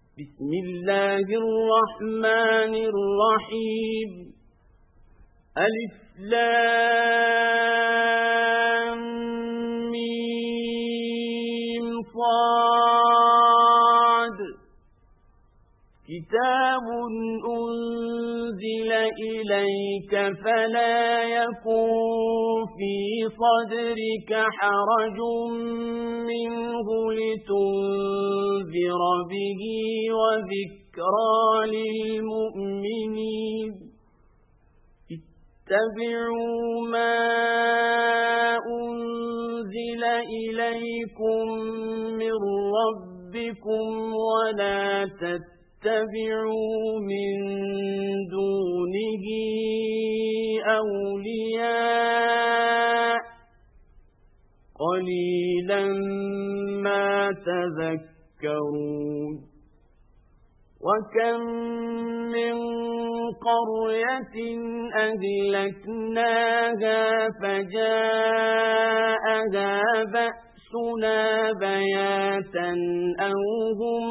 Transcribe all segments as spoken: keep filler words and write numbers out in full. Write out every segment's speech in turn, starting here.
بسم الله الرحمن الرحيم ألف لام ميم صاد كتاب أنزل إليك فلا يكن في صدرك حرج منه لتنذر به وذكرى للمؤمنين اتبعوا ما أنزل إليكم من ربكم ولا تتبعوا من دونه أولياء قليلا ما تذكرون وكم من قرية أهلكناها فجاءها بأسنا بياتا أو هم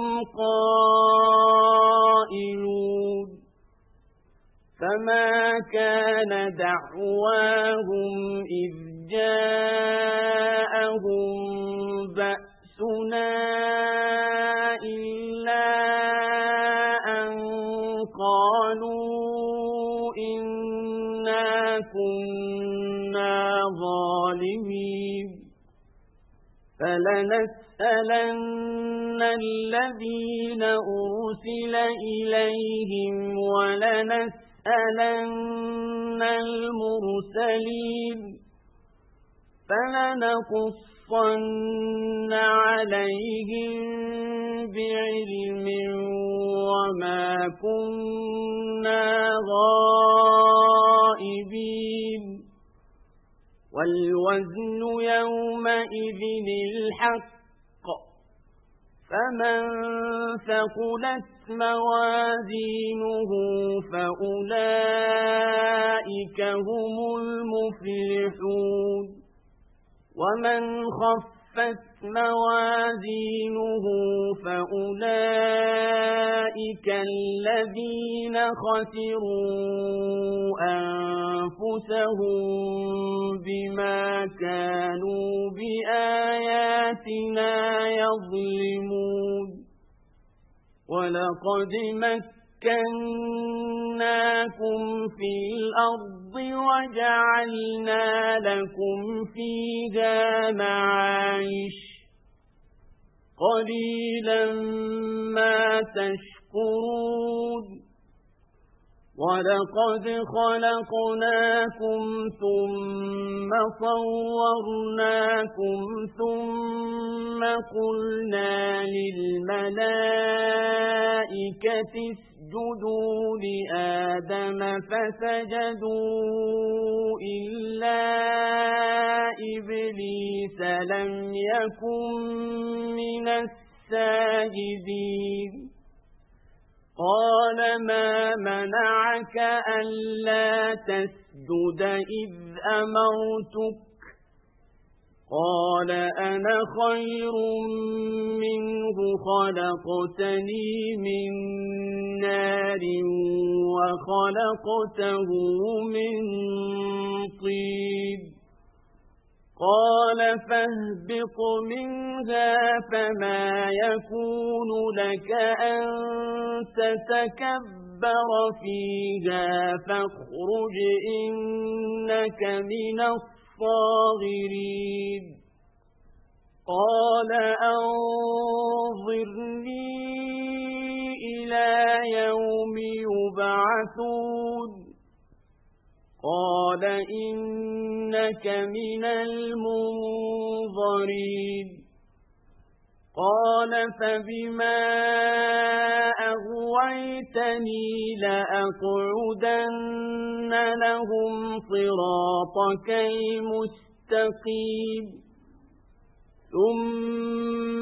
قائلون فما كان دعواهم إذ جاءهم بأسنا إلا أن قالوا إنا كنا ظالمين فلنسألن الذين أرسل إليهم ولنسألن المرسلين فلنقصن عليهم بعلم وما كنا غائبين والوزن يومئذ الحق فمن ثقلت موازينه فأولئك هم المفلحون ومن خفت موازينه فأولئك الذين خسروا أنفسهم بما كانوا بآياتنا يظلمون ولقد مكناكم في الأرض وجعلنا لكم فيها معايش قليلا ما تشكرون ولقد خلقناكم ثم صورناكم ثم قلنا للملائكة اسجدوا لآدم فسجدوا إلا إبليس لم يكن من الساجدين قال ما منعك ألا تسجد إذ أمرتك قال أنا خير منه خلقتني من نار وخلقته من طين قال فاهبط منها فما يكون لك أن تتكبر فيها فاخرج إنك من الصاغرين قال أنظرني إلى يوم يبعثون قال إنك من المنظرين قال فبما أغويتني لأقعدن لهم صراطك المستقيم ثم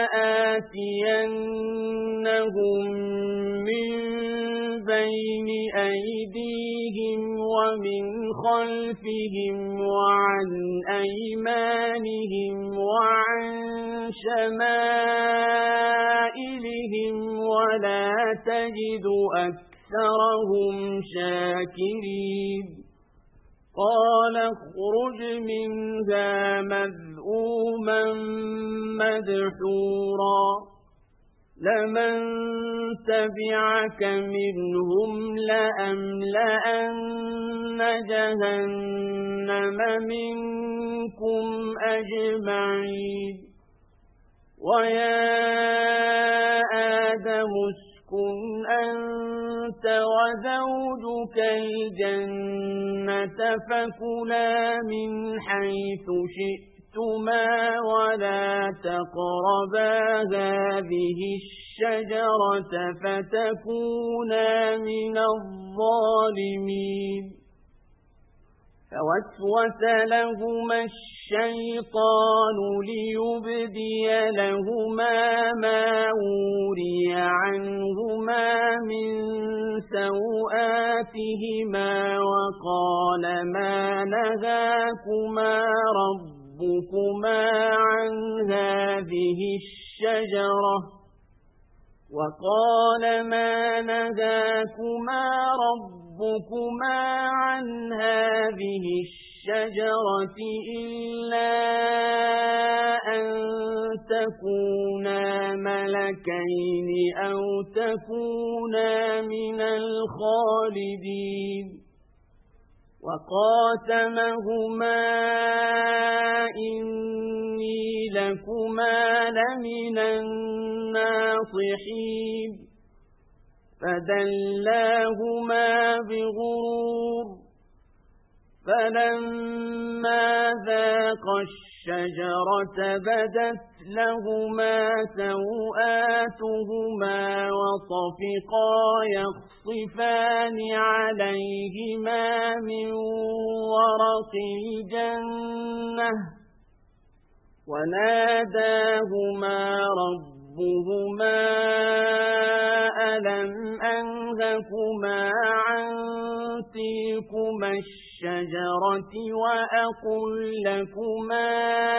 لآتينهم من بين أيديهم ومن خلفهم وعن أيمانهم وعن شمائلهم ولا تجد أكثرهم شاكرين قال اخرج منها مذءوما مدحورا لمن تبعك منهم لأملأن جهنم منكم أجمعين ويا آدم اسكن أنت وزوجك الجنة فكلا من حيث شئتما ولا تقربا هذه الشجرة فتكونا من الظالمين فوسوس لهما الشيطان ليبدي لهما ما وري عنهما من سوآتهما وقال ما نهاكما ربكما عن هذه الشجرة وقال ما نهاكما ربكما عن هذه الشجرة إلا أن تكونا ملكين أو تكونا من الخالدين وقاسمهما إني لكما لمن الناصحين فدلاهما بغرور فلما ذاقا الشجرة بدت لهما سوآتهما وطفقا يخصفان عليهما من ورق الجنة وناداهما ربهما ألم أنهكما عن تلكما الشجرة وأقل لكما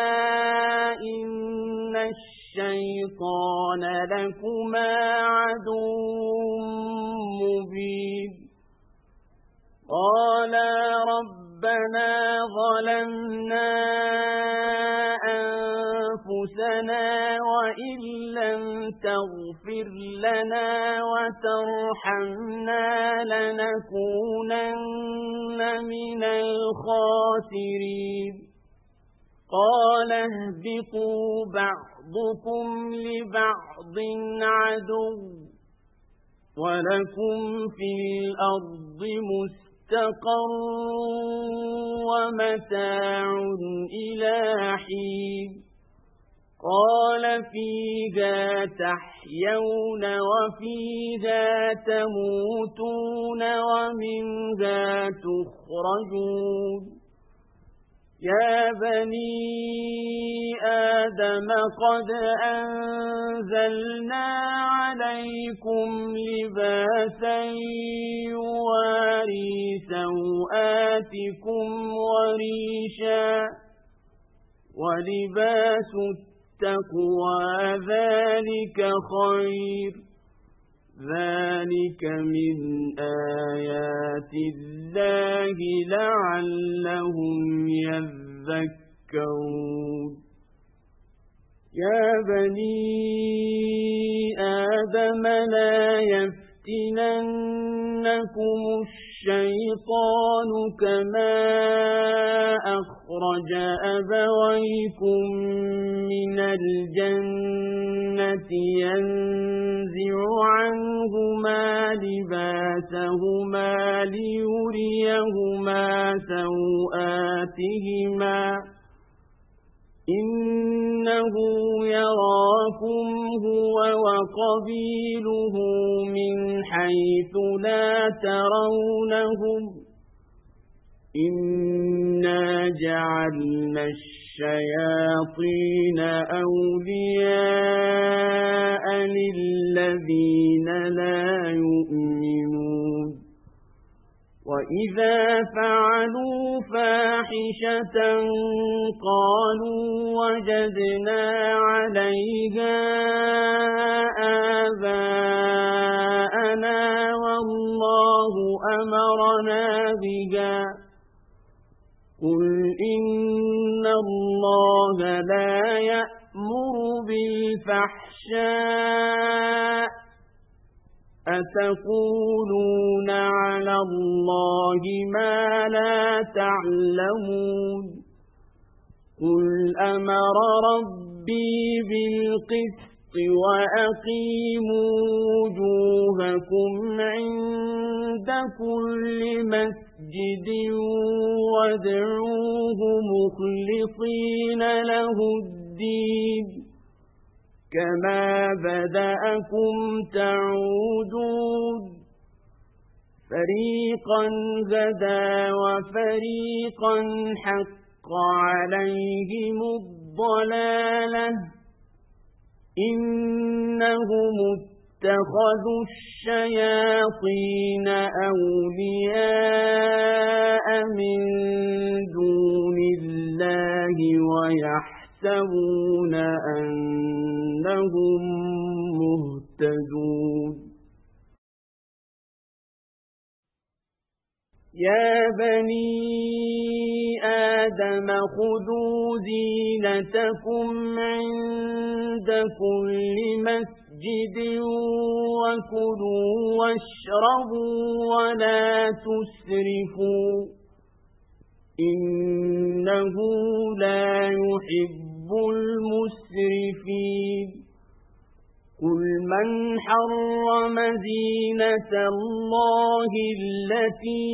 إن الشيطان لكما عدو مبين قالا ربنا ظلمنا أنفسنا وإن لم تغفر لنا وترحمنا لنكونن من الخاسرين قال اهبطوا بعضكم لبعض عدو ولكم في الأرض مستقر ومتاع إلى حين قال فيها تحيون وفيها تموتون ومنها تخرجون يا بني آدم قد أنزلنا عليكم لباسا يواري سوآتكم وريشا ولباس التقوى ذلك خير ذلك من آيات الله لعلهم يذكرون يا بني آدم لا يفتننكم الشيطان كما أخرج أبويكم من الجنة ينزع عنهما لباسهما ليريهما سوآتهما إنه يراكم هو وقبيله من حيث لا ترونهم إنا جعلنا الشياطين أولياء للذين لا يؤمنون وإذا فعلوا فاحشة قالوا وجدنا عليها آباءنا قل إن الله لا يأمر بالفحشاء أتقولون على الله ما لا تعلمون قل أمر ربي بالقسط وأقيموا وجوهكم عند كل مسجد وادعوه مخلصين له الدين كما بدأكم تعودون فريقا هدى وفريقا حق عليهم الضلالة إنهم اتخذوا الشياطين أولياء من دون الله ويحسبون أنهم مهتدون يا بني آدم خذوا زينتكم عند كل مسجد وكلوا واشربوا ولا تسرفوا إنه لا يحب المسرفين قل من حرم زينة الله التي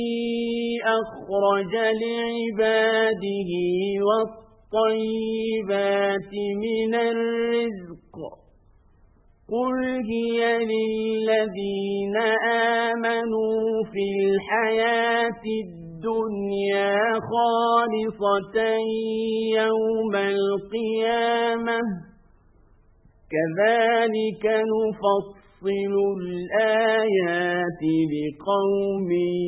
أخرج لعباده والطيبات من الرزق قل هي للذين آمنوا في الحياة الدنيا خالصة يوم القيامة كذلك نفصل الآيات لقوم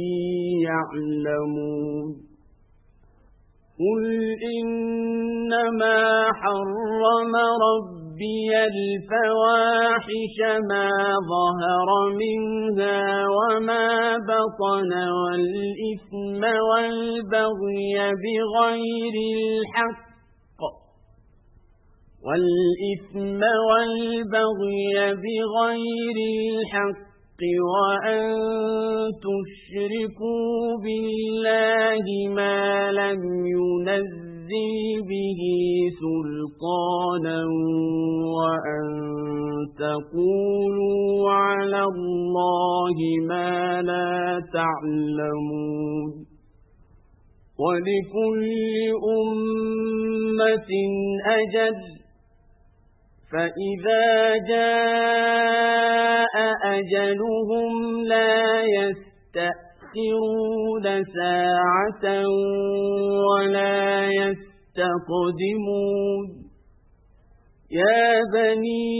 يعلمون قل إنما حرم ربي الفواحش ما ظهر منها وما بطن والإثم والبغي بغير الحق والإثم والبغي بغير الحق وأن تشركوا بالله ما لم ينزل به سلطانا وأن تقولوا على الله ما لا تعلمون ولكل أمة أجل فإذا جاء أجلهم لا يستأخرون ساعة ولا يستقدمون يا بني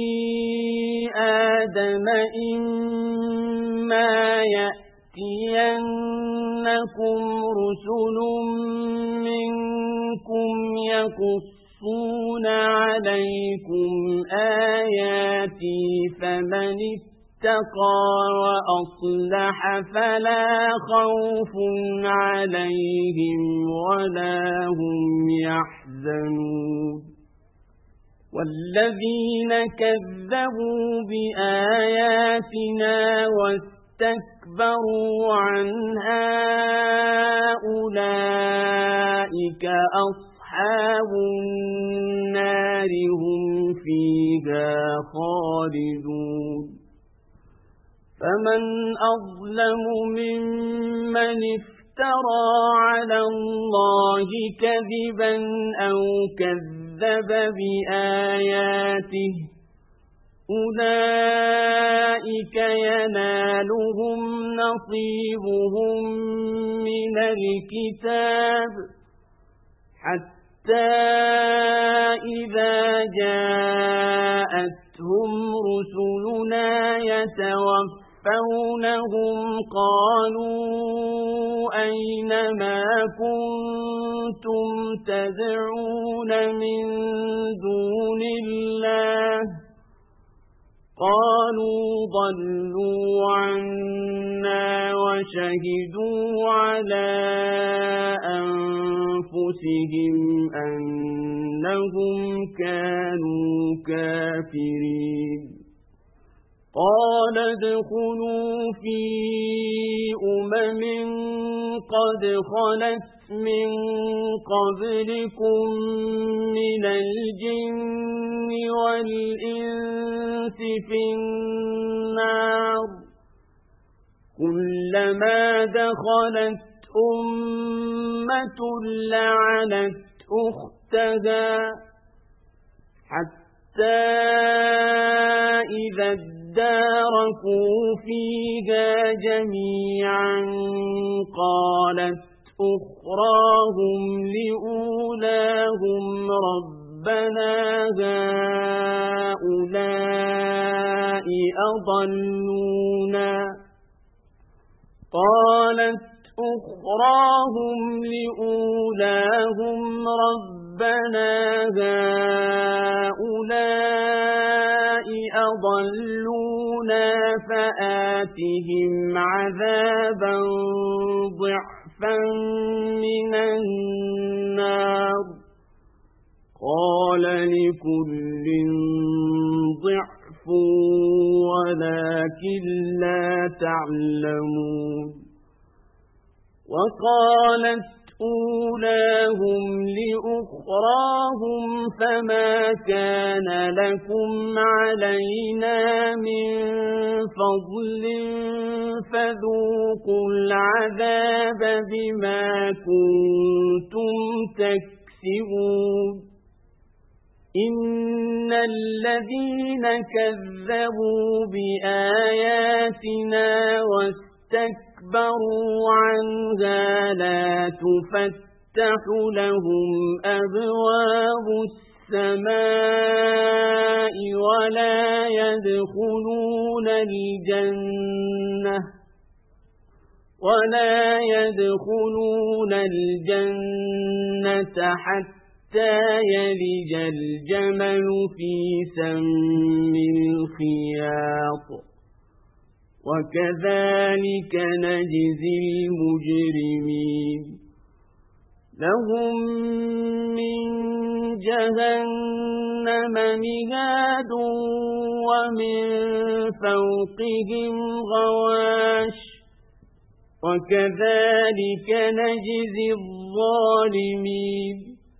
آدم إما يأتينكم رسل منكم يقصون عليكم آياتي فمن اتقى وأصلح فلا خوف عليهم ولا هم يحزنون والذين كذبوا بآياتنا واستكبروا عنها أولئك أصحاب النار هم فيها خالدون فمن أظلم ممن افترى على الله كذبا أو كذب بآياته أولئك ينالهم نصيبهم من الكتاب حتى إذا جاءتهم رسلنا يتوفونهم قالوا أين ما كنتم تدعون من دون الله قالوا ضلوا عنا وشهدوا على أنفسهم أنهم كانوا كافرين قال ادخلوا في أمم قد خلت من قبلكم من الجن والإنس في النار كلما دخلت أمة لعنت أختها حتى إذا اداركوا فيها جميعا قالت أخراهم لأولاهم ربنا هؤلاء أضلونا قالت أخراهم لأولاهم ربنا هؤلاء أضلونا فآتهم عذابا ضعفا من النار قال لكل ضعف ولكن لا تعلمون وقالت أولاهم لأخراهم فما كان لكم علينا من فضل فذوقوا العذاب بما كنتم تكسبون إن الذين كذبوا بآياتنا واستكبروا عنها لا تفتح لهم أبواب السماء ولا يدخلون الجنة ولا يدخلون الجنة حتى يلج الجمل في سم الخياط وكذلك نجزي المجرمين لهم من جهنم مهاد ومن فوقهم غواش وكذلك نجزي الظالمين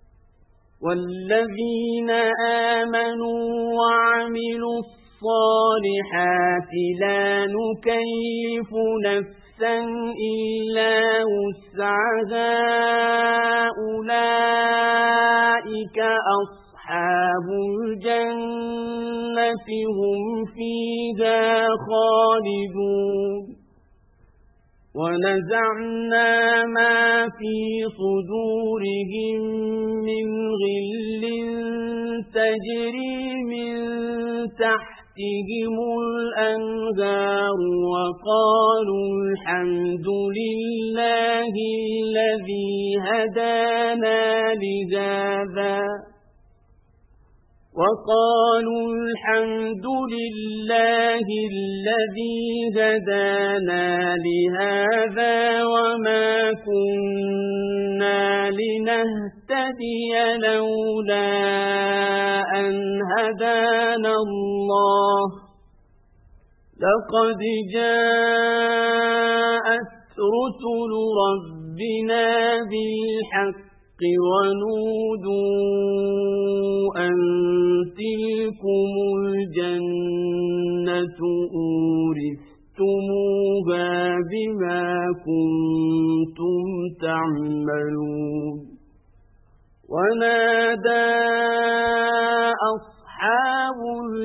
والذين آمنوا وعملوا الصالحات لا نكلف نفسا إلا وسعها أولئك أصحاب الجنة هم فيها خالدون ونزعنا ما في صدورهم من غل تجري من تحتهم الأنهار وقالوا الحمد لله الذي هدانا لهذا وقالوا الحمد لله الذي هدانا لهذا وما كنا لنهتدي لولا أن هدانا الله لقد جاءت رسل ربنا بالحق ونودوا أن تلكم الجنة أورثتموها بما كنتم تعملون ونادى أصحاب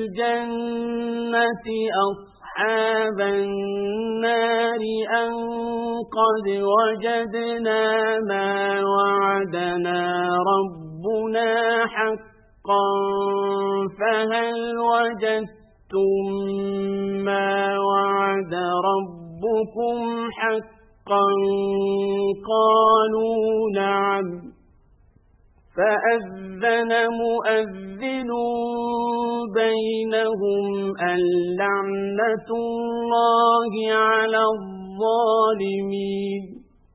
الجنة أصحاب النار أن قد وجدنا ما وعدنا ربنا حقا فهل وجدتم ما وعد ربكم حقا قالوا نعم فأذن مؤذن بينهم اللعنة الله على الظالمين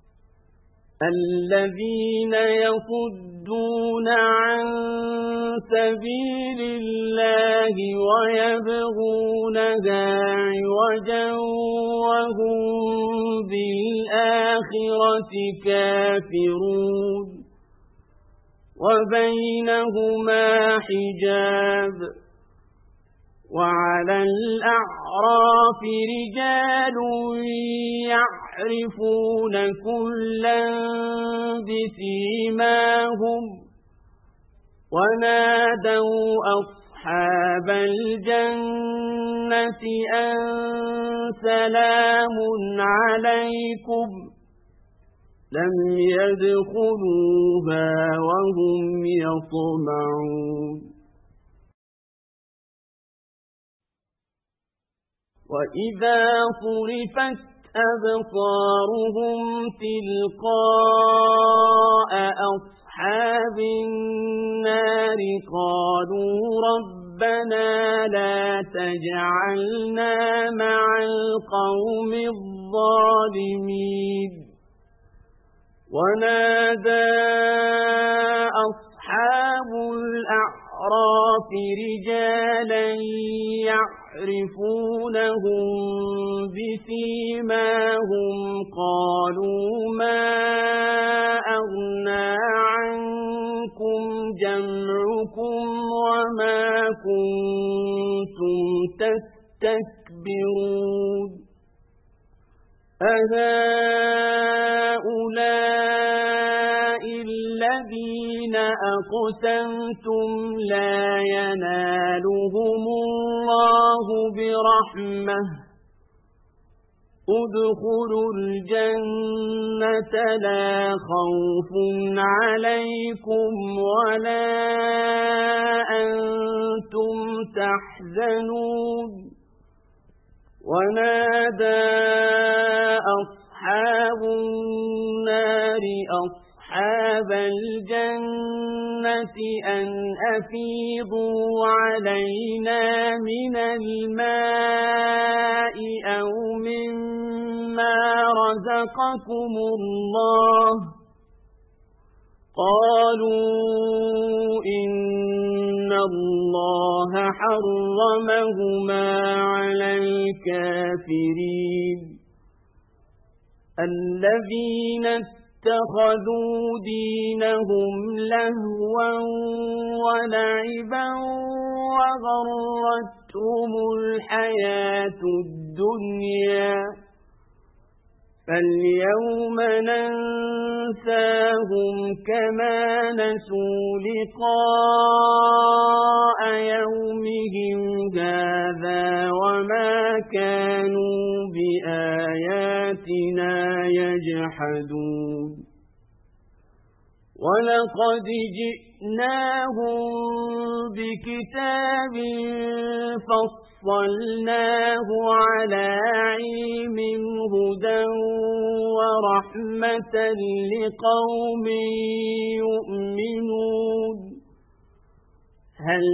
الذين يصدون عن سبيل الله ويبغونها عوجا وهم بالآخرة كافرون وبينهما حجاب وعلى الأعراف رجال يعرفون كلا بسيماهم ونادوا أصحاب الجنة أن سلام عليكم لم يدخلوها وهم يطمعون وإذا صرفت أبصارهم تلقاء أصحاب النار قالوا ربنا لا تجعلنا مع القوم الظالمين ونادى أصحاب الأعراف رجالا يعرفونهم بسيماهم قالوا ما أغنى عنكم جمعكم وما كنتم تستكبرون أهؤلاء الذين أقسمتم لا ينالهم الله برحمة ادخلوا الجنة لا خوف عليكم ولا أنتم تحزنون ونادى أصحاب النار أصحاب الجنة أن أفيضوا علينا من الماء أو مما رزقكم الله قالوا إن الله حرمهما على الكافرين الذين اتخذوا دينهم لهوا ولعبا وغرتهم الحياة الدنيا فاليوم ننساهم كما نسوا لقاء يومهم هذا وما كانوا بآياتنا يجحدون ولقد جئناهم بكتاب فصلناه على علم هدى ورحمة لقوم يؤمنون هل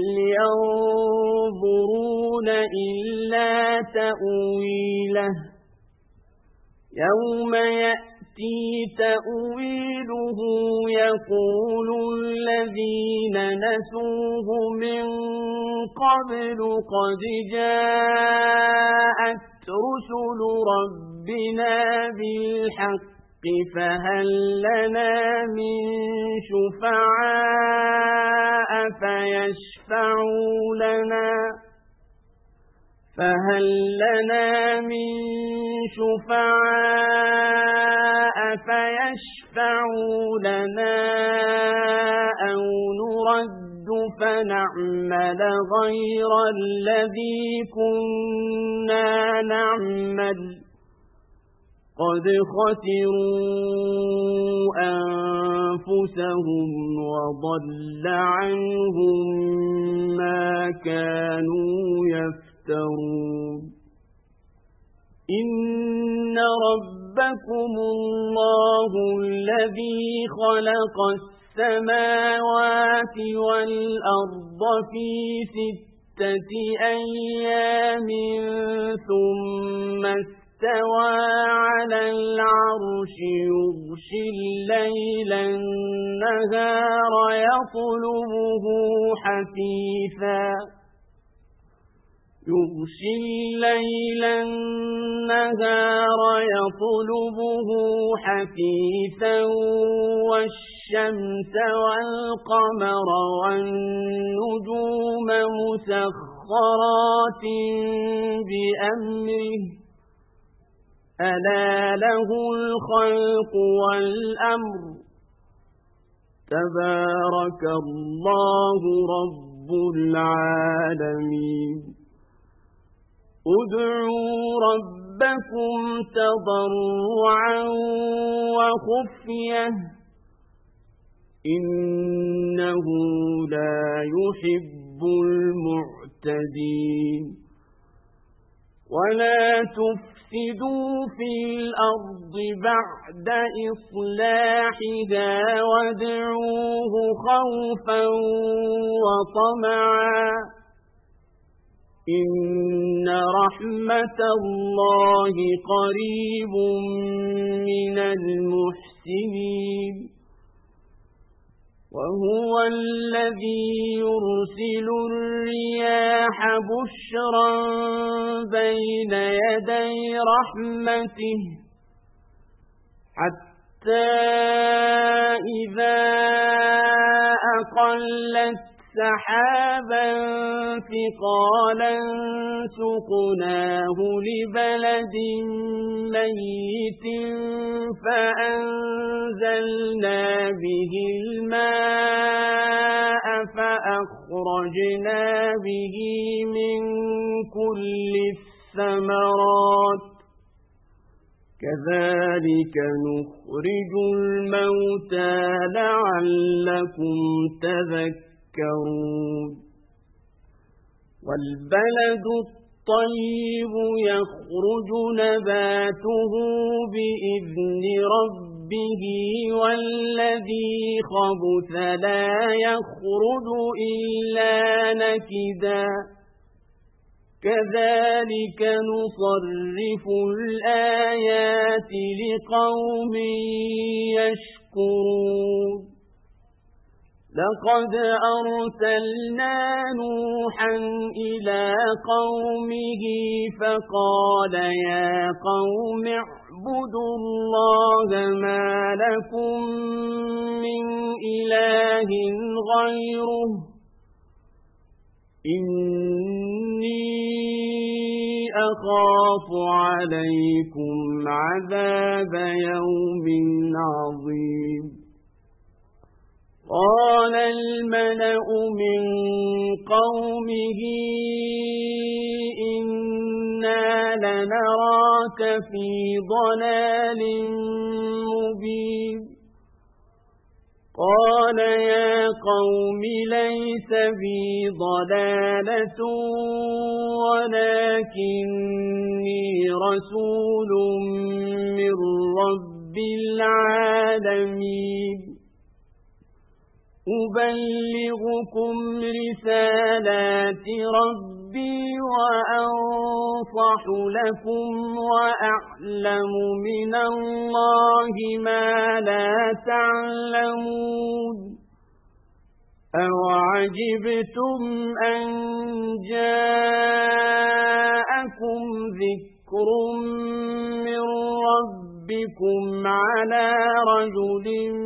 ينظرون إلا تأويله يوم يأتي تأويله يقول الذين نسوه من قبل قد جاءت رسل ربنا بالحق فهل لنا من شفعاء فيشفعوا لنا فهل لنا من شفعاء فيشفعوا لنا أو نرد فنعمل غير الذي كنا نعمل قد خسروا أنفسهم وضل عنهم ما كانوا يفترون إن ربكم الله الذي خلق السماوات والأرض في ستة أيام ثم استوى على العرش يغشي الليل النهار يطلبه حثيثا يغشي الليل النهار يطلبه حثيثا والشمس والقمر والنجوم مسخرات بأمره ألا له الخلق والأمر تبارك الله رب العالمين ادعوا ربكم تضرعا وخفية إنه لا يحب المعتدين ولا تفسدوا في الأرض بعد إصلاحها وادعوه خوفا وطمعا إن رحمة الله قريب من المحسنين وهو الذي يرسل الرياح بشرا بين يدي رحمته حتى إذا أقلت سحابا ثقالا سقناه لبلد ميت فأنزلنا به الماء فأخرجنا به من كل الثمرات كذلك نخرج الموتى لعلكم تذكرون والبلد الطيب يخرج نباته بإذن ربه والذي خبث لا يخرج إلا نكدا كذلك نصرف الآيات لقوم يشكرون لقد أرسلنا نوحا إلى قومه فقال يا قوم اعبدوا الله ما لكم من إله غيره إني أخاف عليكم عذاب يوم عظيم قال الملأ من قومه إنا لنراك في ضلال مبين قال يا قوم ليس بي ضلالة ولكني رسول من رب العالمين أبلغكم رسالات ربي وأنصح لكم وأعلم من الله ما لا تعلمون أوعجبتم أن جاءكم ذكر من ربكم على رجل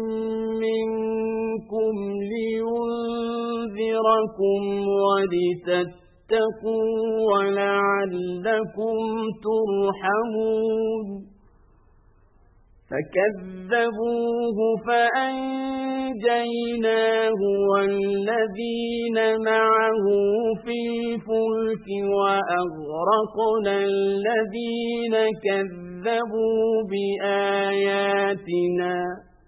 منكم لينذركم ولتتقوا ولعلكم ترحمون فكذبوه فأنجيناه والذين معه في الفلك وأغرقنا الذين كذبوا بآياتنا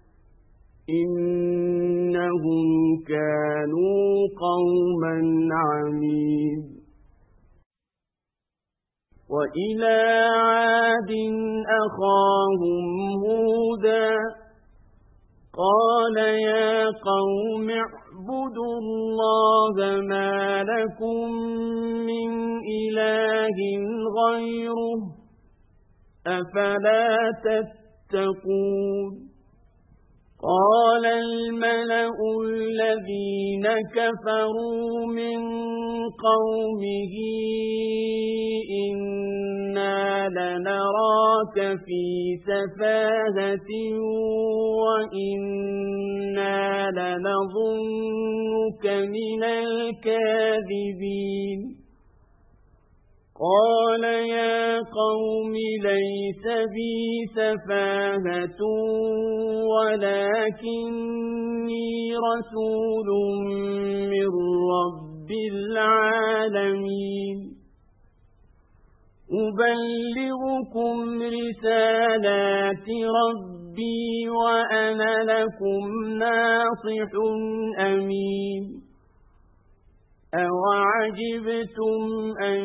إنهم كانوا قوما عمين وإلى عاد أخاهم هودا قال يا قوم اعبدوا الله ما لكم من إله غيره أفلا تتقون قال الملأ الذين كفروا من قومه إنا لنراك في سفاهة وإنا لنظنك من الكاذبين قال يا قوم ليس بي سفاهة ولكني رسول من رب العالمين أبلغكم رسالات ربي وأنا لكم ناصح أمين أوعجبتم أن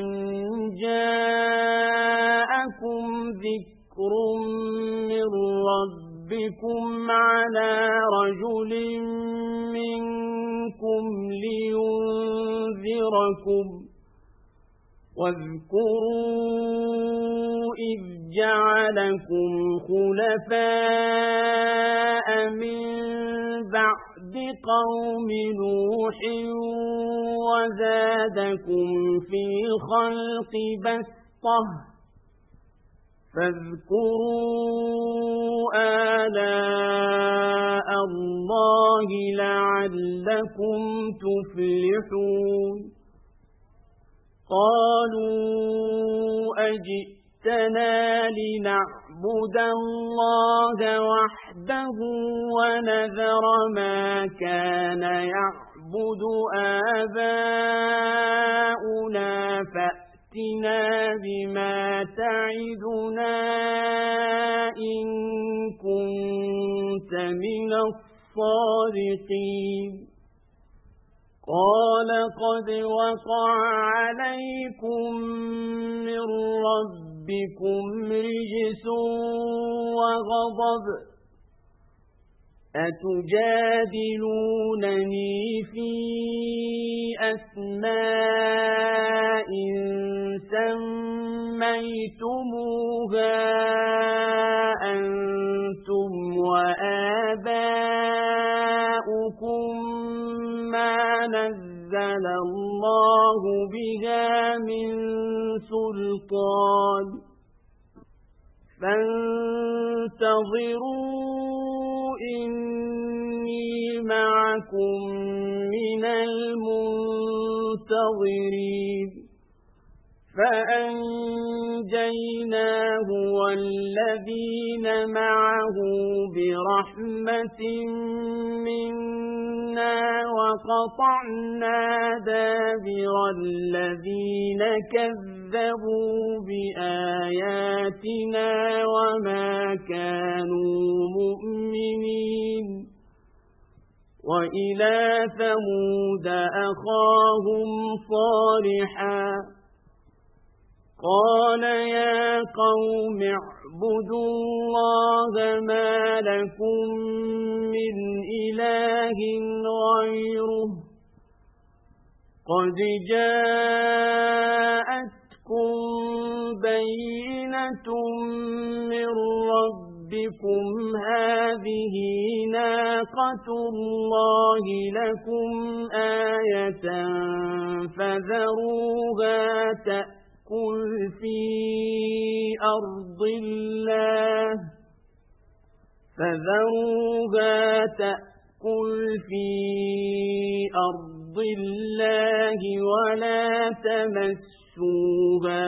جاءكم ذكر من ربكم على رجل منكم لينذركم واذكروا إذ جعلكم خلفاء من بعد قوم نوح وزادكم في الخلق بسطة فاذكروا آلاء الله لعلكم تفلحون قالوا أجئتنا لنعبد الله وحده ونذر ما كان يعبد آباؤنا فأتنا بما تعدنا إن كنت من الصادقين قال قد وقع عليكم من ربكم رجس وغضب أتجادلونني في أسماء سميتموها أنتم وآباؤكم ما نزل الله بها من سلطان فانتظروا إني معكم من المنتظرين فأنجيناه والذين معه برحمة منا وقطعنا دابر الذين كذبوا بآياتنا وما كانوا مؤمنين وإلى ثمود أخاهم صالحا قال يا قوم اعبدوا الله ما لكم من إله غيره قد جاءتكم بينة من ربكم هذه ناقة الله لكم آية فذروها تأكل في أرض الله فذروها تأكل في أرض الله ولا تمسوها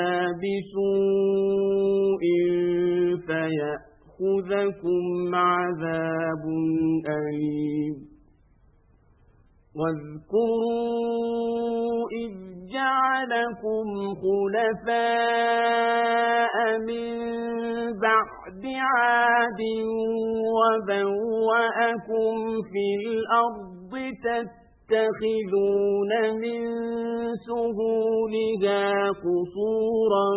بسوء فيأخذكم عذاب أليم واذكروا إذ جعلكم خلفاء من بعد عاد وبوأكم في الأرض تتخذون من سهولها قصورا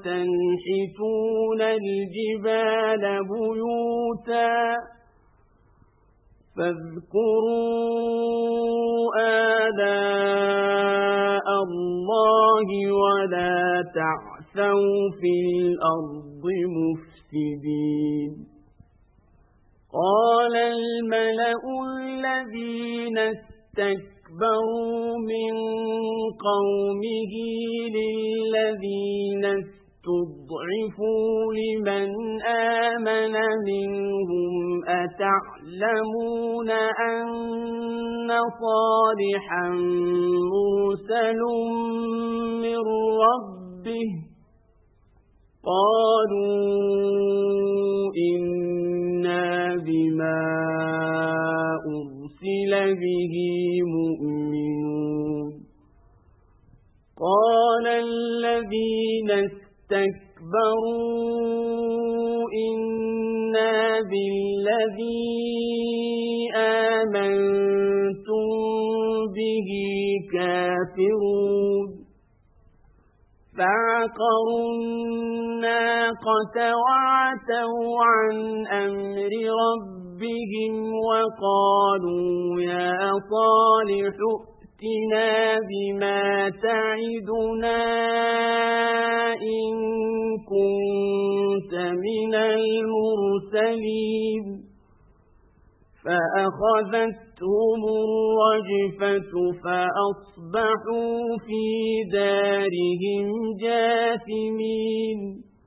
وتنحتون الجبال بيوتا فاذكروا آلاء الله ولا تعثوا في الأرض مفسدين قال الملأ الذين استكبروا من قومه للذين استضعفوا لمن آمن منهم أتعلمون أن صالحا مرسل من ربه قالوا إنا بما أرسل به مؤمنون قال الذين استكبروا إنا بالذي آمنتم به كافرون فعقروا الناقة وعتوا عن أمر ربهم وقالوا يا صالح ائتنا بما تعدنا إن كنت من المرسلين فأخذتهم الرجفة فأصبحوا في دارهم جاثمين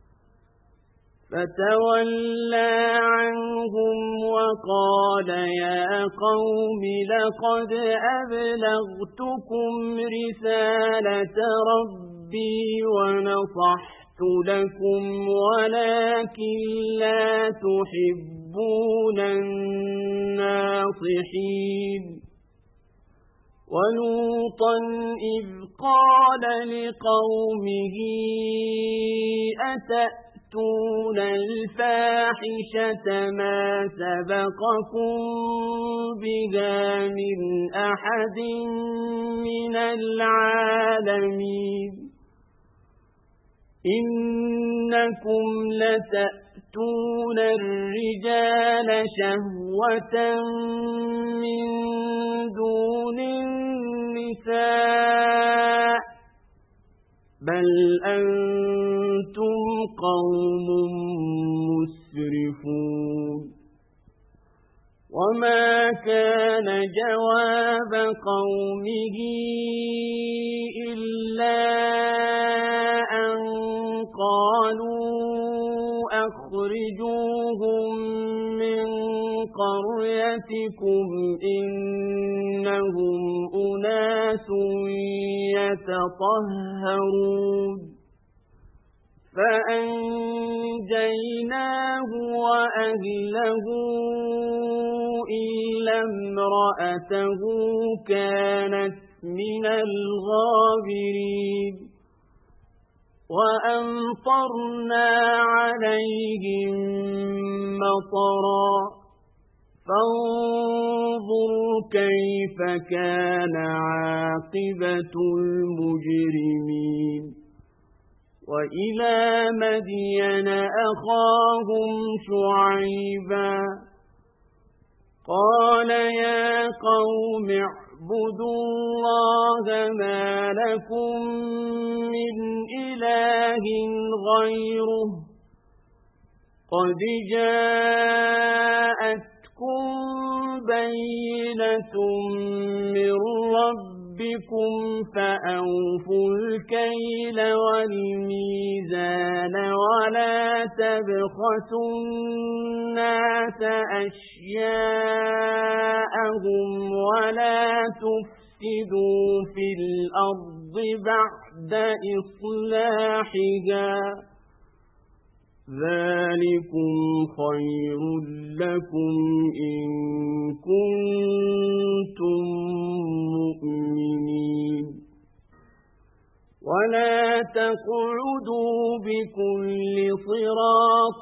فتولى عنهم وقال يا قوم لقد أبلغتكم رسالة ربي ونصحت لكم ولكن لا تحبون الناصحين ولوطا إذ قال لقومه أتأتون الفاحشة ما سبقكم بها من أحد من العالمين إنكم لتأتون الرجال شهوة من دون النساء بل أنتم قوم مسرفون وما كان جواب قومه إلا أن قالوا أخرجوهم من قريتكم إنهم أناس يتطهرون فأنجيناه وأهله إلا امرأته كانت من الغابرين وأمطرنا عليهم مطرا فانظر كيف كان عاقبة المجرمين وإلى مدين أخاهم شعيبا قال يا قوم اعبدوا الله ما لكم من إله غيره قد جاءتكم بينة من ربكم فأوفوا الكيل والميزان ولا تبخسوا الناس أشياءهم ولا تفسدوا في الأرض بعد إصلاحها ذلكم خير لكم إن كنتم مؤمنين ولا تقعدوا بكل صراط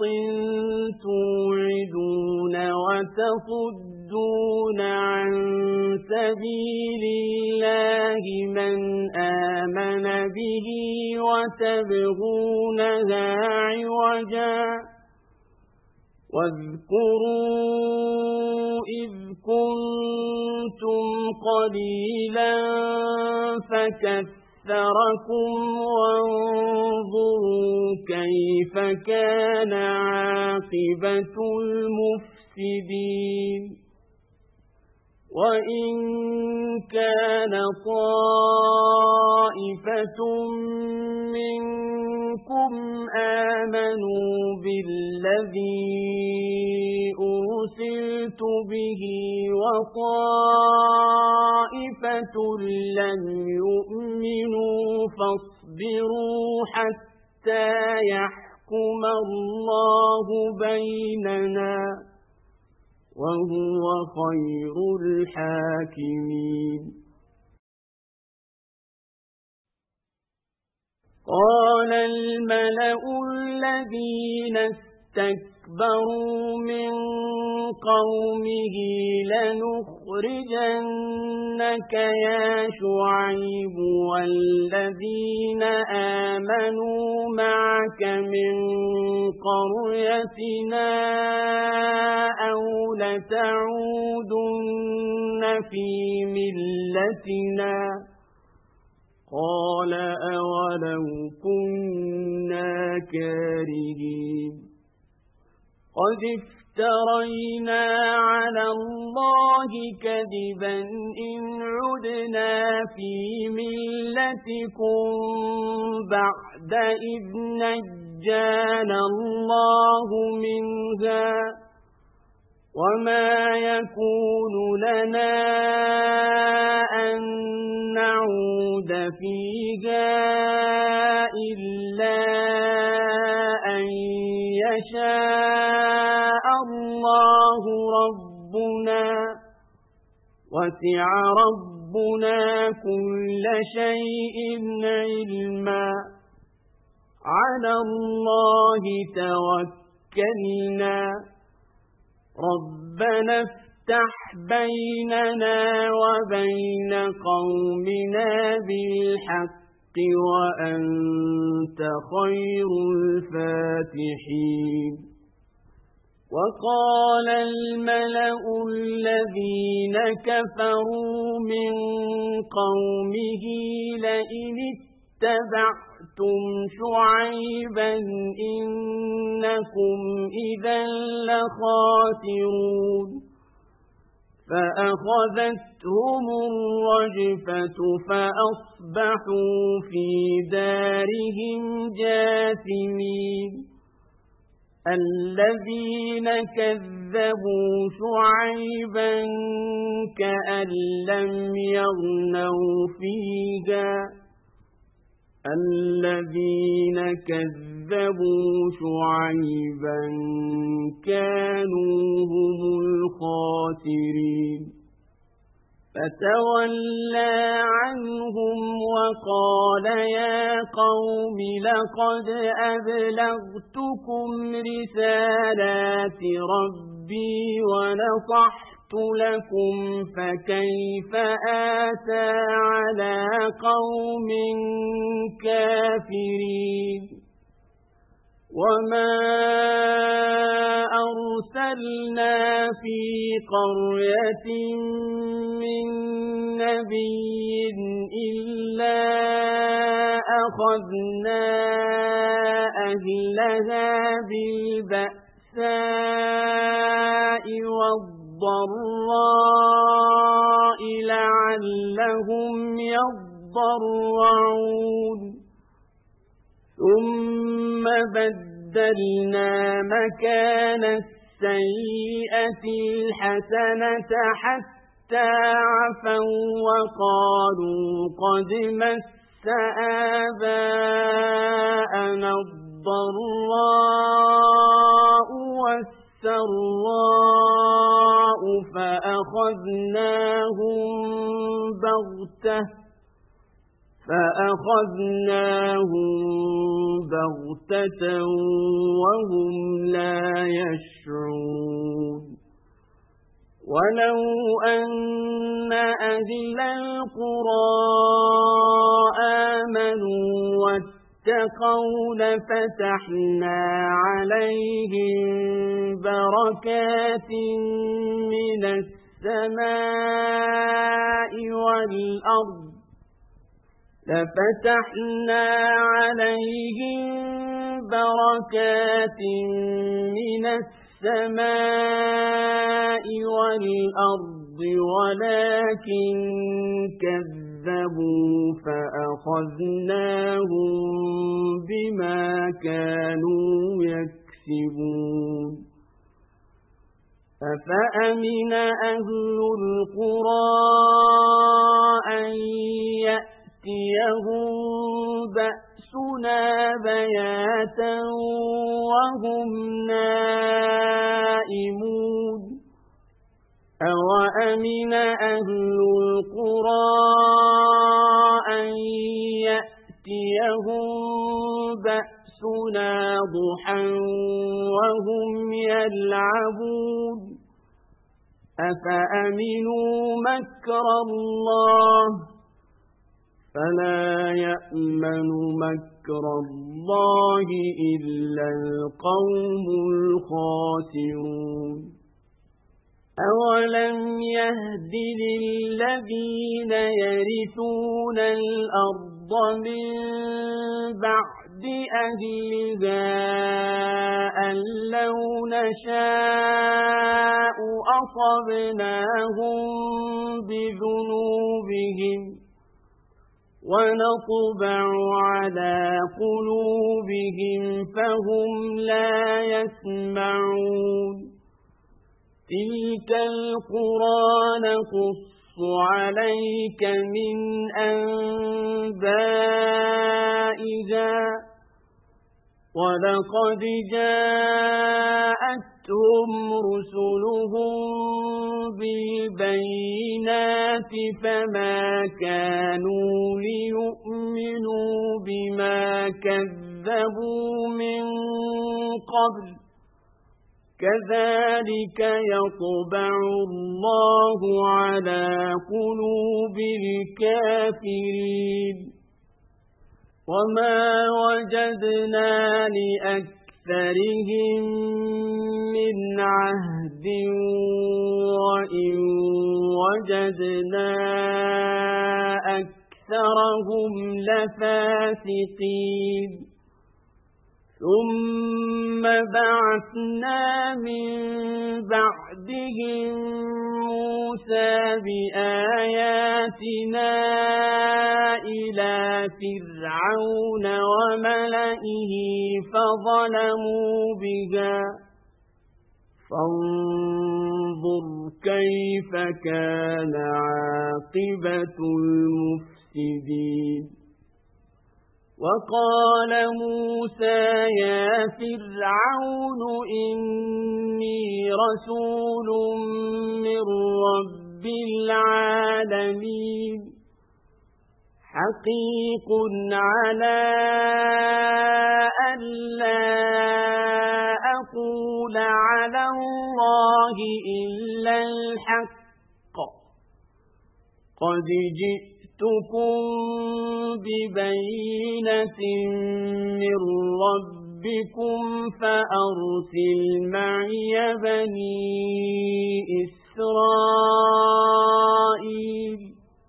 توعدون وتصدون عن سبيل الله من آمن به وتبغونها عوجا واذكروا إذ كنتم قليلا فكثركم وانظروا كيف كان عاقبة المفسدين وإن كان طائفة منكم آمنوا بالذي أرسلت به وطائفة لم يؤمنوا فاصبروا حتى يحكم الله بيننا وهو خير الحاكمين قال الملأ الذين استكبروا من قومه لنخرجنك يا شعيب والذين آمنوا معك من قريتنا أو لتعودن في ملتنا قال أولو كنا كارهين قد افترينا على الله كذبا إن عدنا في ملتكم بعد إذ نجانا الله منها وما يكون لنا أن نعود فيها إلا أن يشاء الله ربنا وسع ربنا كل شيء علما على الله توكلنا ربنا افتح بيننا وبين قومنا بالحق وأنت خير الفاتحين وقال الملأ الذين كفروا من قومه لئن اتبعتم شعيبا إنكم إذا لخاسرون فأخذتهم الرجفة فأصبحوا في دارهم جاثمين الذين كذبوا شعيبا كأن لم يغنوا فيها الذين كذبوا شعيبا كانوا هم الخاسرين فتولى عنهم وقال يا قوم لقد أبلغتكم رسالات ربي ونصحت لكم فكيف آسى على قوم كافرين وما أرسلنا في قرية من نبي إلا أخذنا أهلها بالبأساء والضراء لعلهم يضرعون ثم بدلنا مكان السيئة الحسنة حتى عفوا وقالوا قد مس آباءنا الضراء والسراء فأخذناهم بغتة فأخذناهم بغتة وهم لا يشعرون ولو أن أهل القرى آمنوا اتقوا لفتحنا عليهم بركات من السماء والأرض لفتحنا عليهم بركات من السماء والأرض ولكن كذبوا فأخذناهم بما كانوا يكسبون أفأمن أهل القرى أن يأتيهم بأسنا بياتا وهم نائمون أوأمن أهل القرى أن يأتيهم بأسنا ضحى وهم يلعبون أفأمنوا مكر الله فلا يأمن مكر الله إلا القوم الخاسرون أولم يهد للذين يرثون الأرض من بعد أهلها أن لو نشاء أصبناهم بذنوبهم ونطبع على قلوبهم فهم لا يسمعون تلك القرى نقص عليك من أنبائها ولقد جاءتهم رسلهم بالبينات فما كانوا ليؤمنوا بما كذبوا من قبل كذلك يطبع الله على قلوب الكافرين وما وجدنا لأكثرهم من عهد وإن وجدنا أكثرهم لفاسقين ثم بعثنا من بعدهم موسى بآياتنا إلى فرعون وملئه فظلموا بها فانظر كيف كان عاقبة المفسدين وقال موسى يا فرعون إني رسول من رب العالمين حقيق على ألا أقول على الله إلا الحق قد جئتكم ببينة من ربكم فأرسل معي بني إسرائيل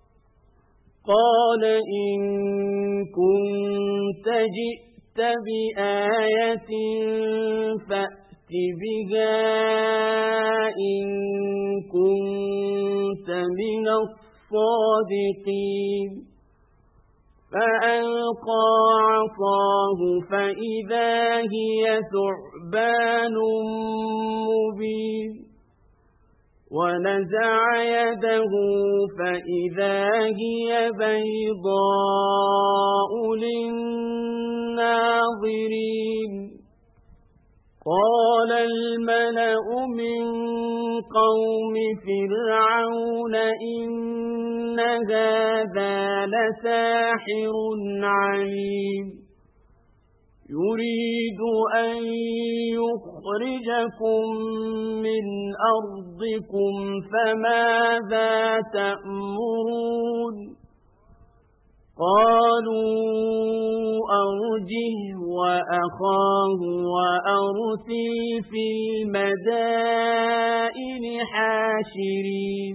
قال إن كنت جئت بآية فأت بها إن كنت من الصادقين فألقى عصاه فإذا هي ثعبان مبين ونزع يده فإذا هي بيضاء للناظرين قال الملأ من قوم فرعون إن هذا لساحر عليم يريد أن يخرجكم من أرضكم فماذا تأمرون قالوا أرجه وأخاه وأرسل في المدائن حاشرين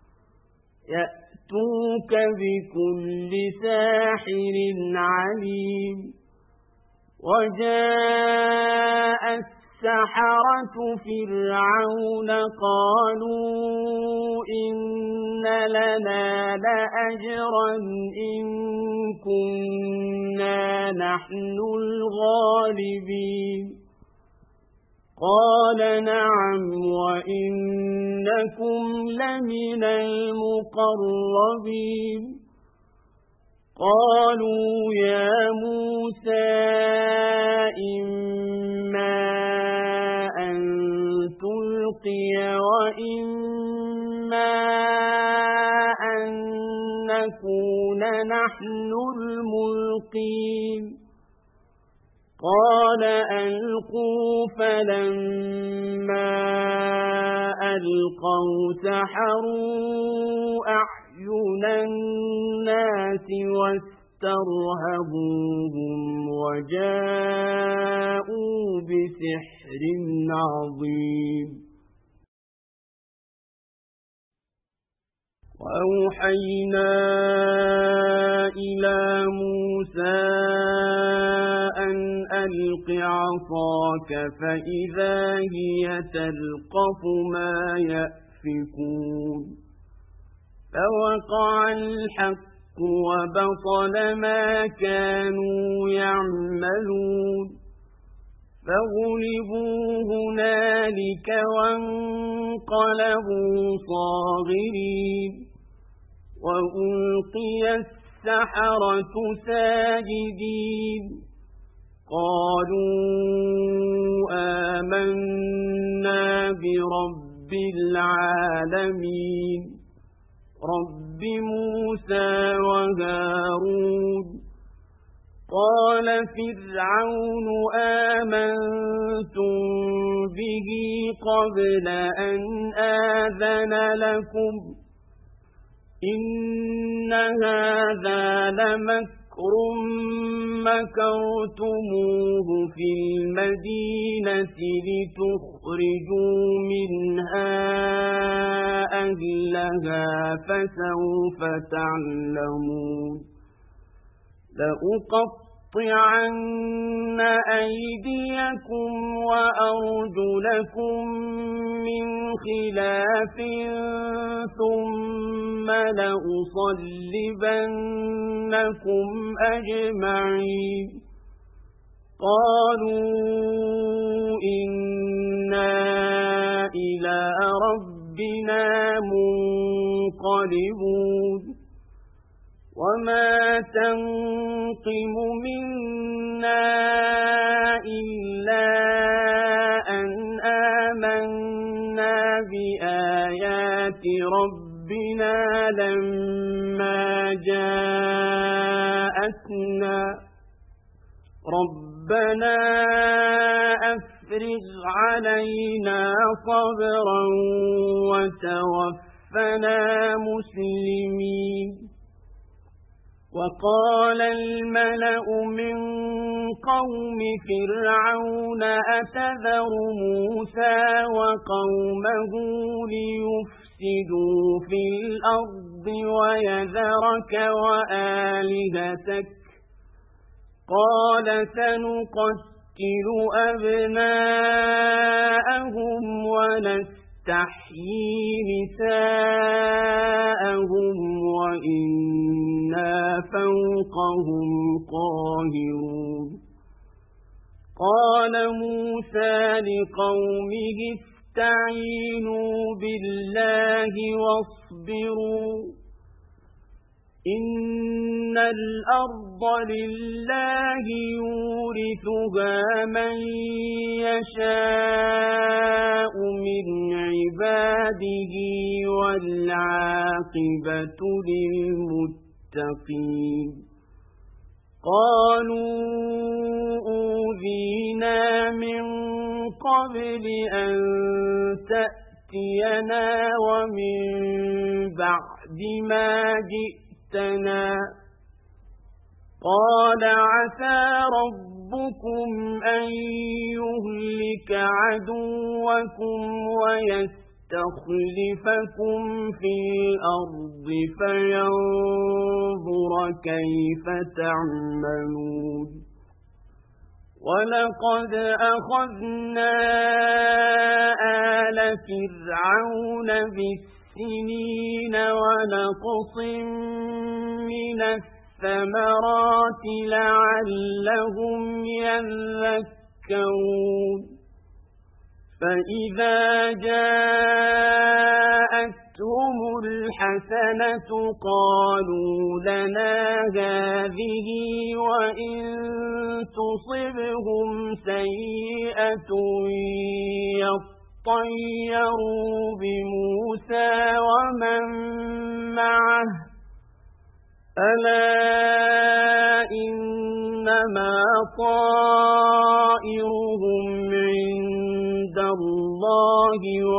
يأتوك بكل ساحر عليم وجاء السحرة فرعون قالوا إن لنا لأجرا إن كنا نحن الغالبين قال نعم وإنكم لمن المقربين قالوا يا موسى إما أن تلقي وإما أن نكون نحن الملقين قال ألقوا فلما ألقوا سحروا أعين الناس واسترهبوهم وجاءوا بسحر عظيم وأوحينا إلى موسى أن ألق عصاك فإذا هي تلقف ما يأفكون فوقع الحق وبطل ما كانوا يعملون فغلبوا هنالك وانقلبوا صاغرين وألقي السحرة ساجدين قالوا آمنا برب العالمين رب موسى وهارون قال فرعون آمنتم به قبل أن آذن لكم إن هذا لمكر مكرتموه في المدينة لتخرجوا منها أهلها فسوف تعلمون لأقطعن أيديكم وأرجلكم من خلاف ثم لأصلبنكم أجمعين قالوا إنا إلى ربنا منقلبون وما تنقم منا إلا أن آمنا بآيات ربنا لما جاءتنا ربنا أفرغ علينا صبرا وتوفنا مسلمين وقال الملأ من قوم فرعون أتذر موسى وقومه ليفسدوا في الأرض ويذرك وآلهتك قال سنقتل أبناءهم ونستحيي نساءهم وإنا فوقهم قاهرون قال موسى لقومه استعينوا بالله واصبروا إن الأرض لله يورثها من يشاء من عباده والعاقبة للمتقين قالوا أوذينا من قبل أن تأتينا ومن بعد ما جئتنا قال عسى ربكم أن يهلك عدوكم ويستخلفكم في الأرض فينظر كيف تعملون ولقد أخذنا آل فرعون بالسنين ونقص من الثمرات لعلهم يذكرون فإذا جاءتهم الحسنة قالوا لنا هذه وإن تصبهم سيئة يطيروا بموسى ومن معه ألا إنما طائرهم عند الله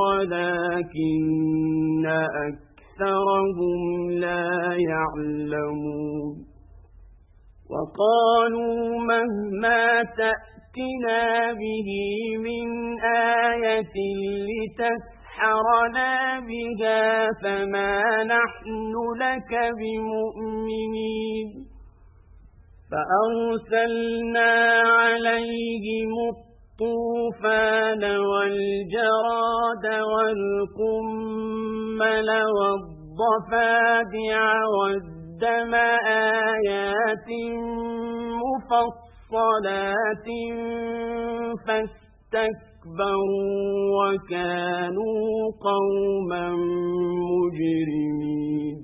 ولكن أكثرهم لا يعلمون وقالوا مهما تأتنا به من آية لتسحرنا بها فما نحن لك بمؤمنين فأرسلنا عليهم الطوفان والجراد والقمل والضفادع والدم آيات مفصلات فاستكبروا وكانوا قوما مجرمين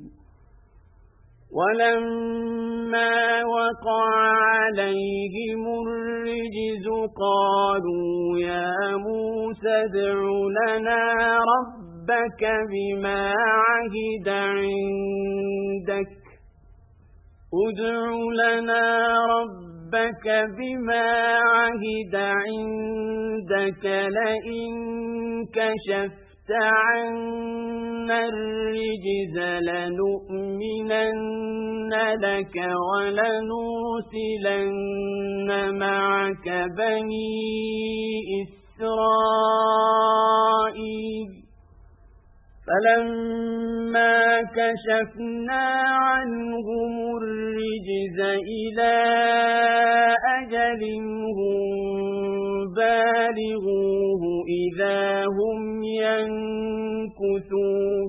ولما وقع عليهم الرجز قالوا يا موسى ادع لنا ربك بما عهد عندك ادع لنا ربك بما عهد عندك لئن كشفت عنا الرجز لنؤمنن لك ولنرسلن معك بني إسرائيل فلما كشفنا عنهم الرجز إلى أجل هم بالغوه إذا هم ينكثون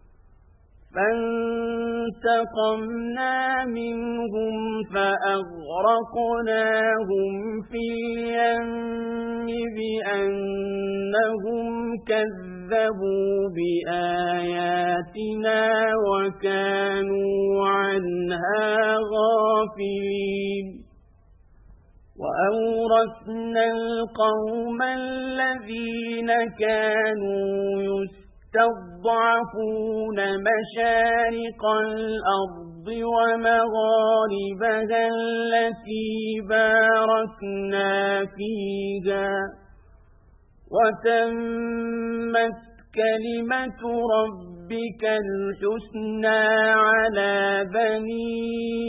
فانتقمنا منهم فأغرقناهم في اليم بأنهم كذبوا بآياتنا وكانوا عنها غافلين وأورثنا القوم الذين كانوا يستضعفون مشارق الأرض ومغاربها التي باركنا فيها وتمت كلمة ربك الحسنى على بني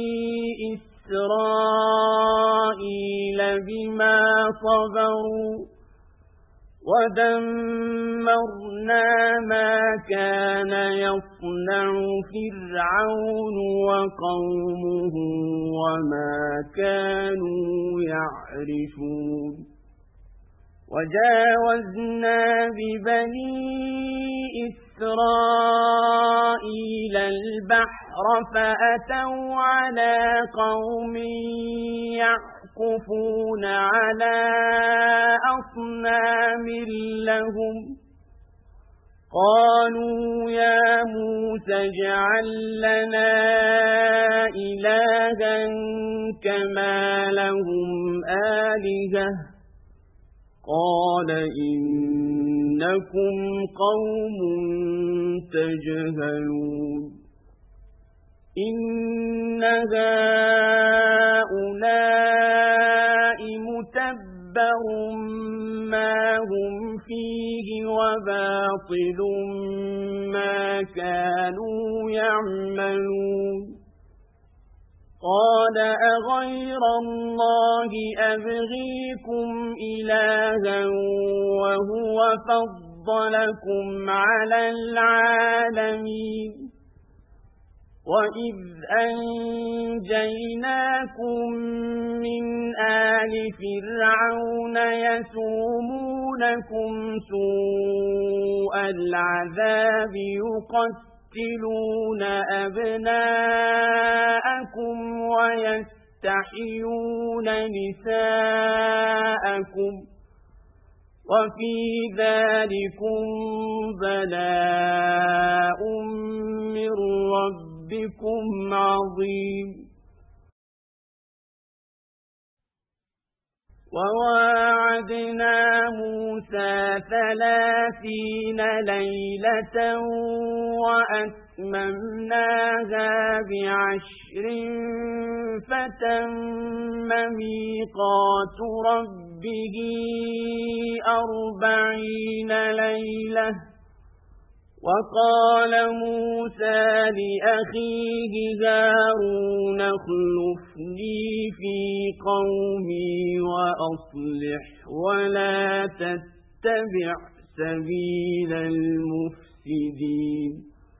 إسرائيل بما صبروا ودمرنا ما كان يصنع فرعون وقومه وما كانوا يعرشون وجاوزنا ببني إسرائيل البحر فأتوا على قوم يعكفون على أصنام لهم قالوا يا موسى اجعل لنا إلها كما لهم آلهة قال إنكم قوم تجهلون إن هؤلاء متبر ما هم فيه وباطل ما كانوا يعملون قال أغير الله أبغيكم إلها وهو فضلكم على العالمين وإذ أنجيناكم من آل فرعون يسومونكم سوء العذاب يقتلون أبناءكم ويستحيون نساءكم وفي ذلكم بلاء من ربكم عظيم وواعدنا موسى ثلاثين ليلة وأتممناها بعشر فتم ميقات ربه أربعين ليلة وقال موسى لأخيه هارون اخلفني في قومي وأصلح ولا تتبع سبيل المفسدين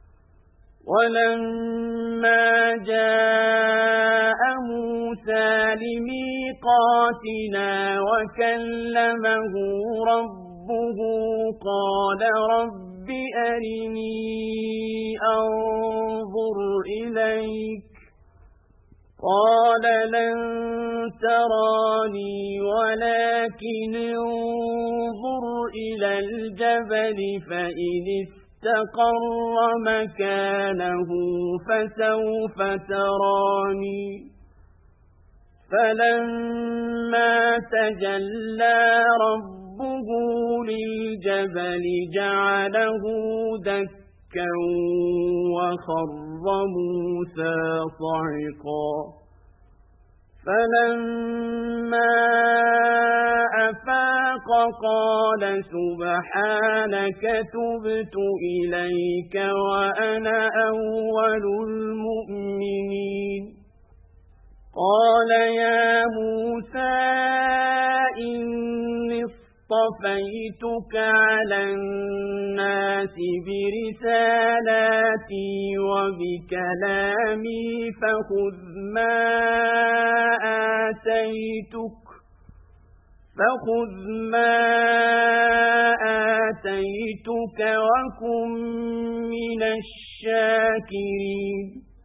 ولما جاء موسى لميقاتنا وكلمه ربه قال رب أرني أنظر إليك قال لن تراني ولكن انظر إلى الجبل فإن استقر مكانه فسوف تراني فلما تجلى ربه للجبل جعله دكا وخر موسى صعقا فلما أفاق قال سبحانك تبت إليك وأنا أول المؤمنين قال يا موسى إني اصطفيتك على الناس برسالاتي وبكلامي فخذ ما آتيتك فخذ ما آتيتك وكن من الشاكرين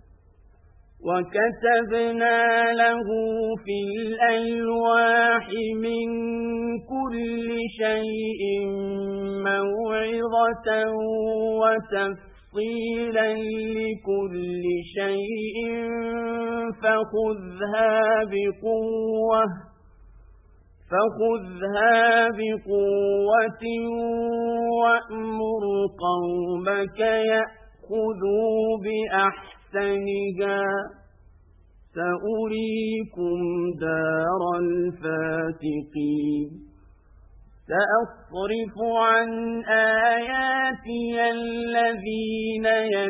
وكتبنا له في الألواح من كل شيء موعظة وتفصيلا لكل شيء فخذها بقوة فخذها بقوة وأمر قومك يأخذوا بأحسنها سأريكم دار الفاسقين سأصرف عن آياتي الذين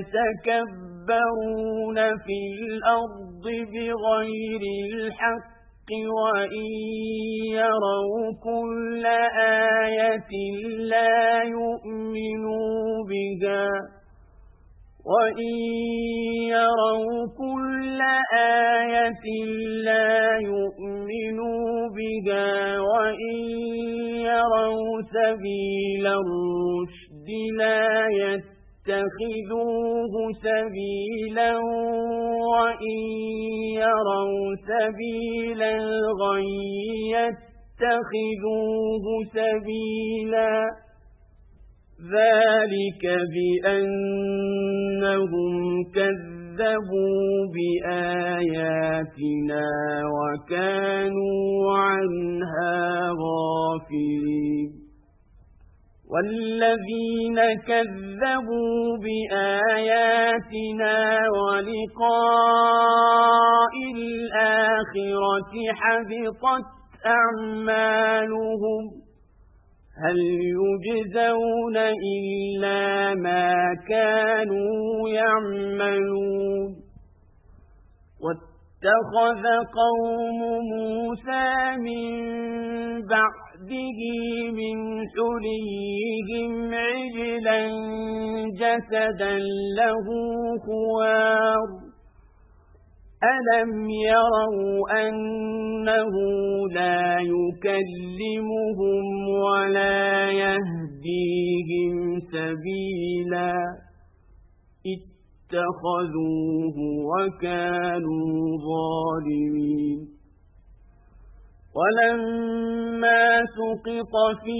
يتكبرون في الأرض بغير الحق وإن يروا كل آية لا يؤمنوا بها وإن يروا كل آية لا يؤمنوا بها وإن يروا سبيل الرشد لا يتخذوه سبيلا وإن يروا سبيل الغي يتخذوه سبيلا ذلك بأنهم كذبوا بآياتنا وكانوا عنها غافلين والذين كذبوا بآياتنا ولقاء الآخرة حبطت أعمالهم هل يجزون إلا ما كانوا يعملون اتخذ قوم موسى من بعده من حليهم عجلا جسدا له خوار ألم يروا أنه لا يكلمهم ولا يهديهم سبيلا اتخذوه وكانوا ظالمين ولما سقط في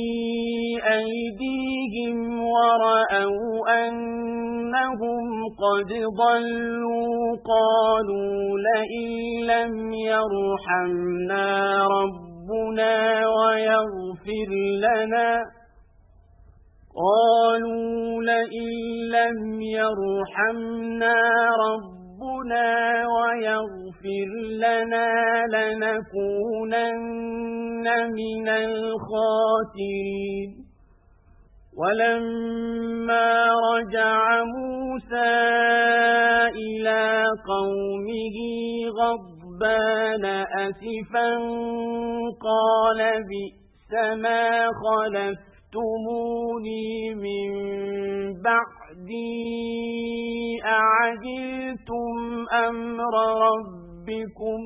أيديهم ورأوا أنهم قد ضلوا قالوا لئن لم يرحمنا ربنا ويغفر لنا قالوا لئن لم يرحمنا ربنا ويغفر لنا لنكونن من الخاسرين ولما رجع موسى إلى قومه غضبان أسفا قال بئس ما خلفتموني من بعدي أعجلتم أمر ربكم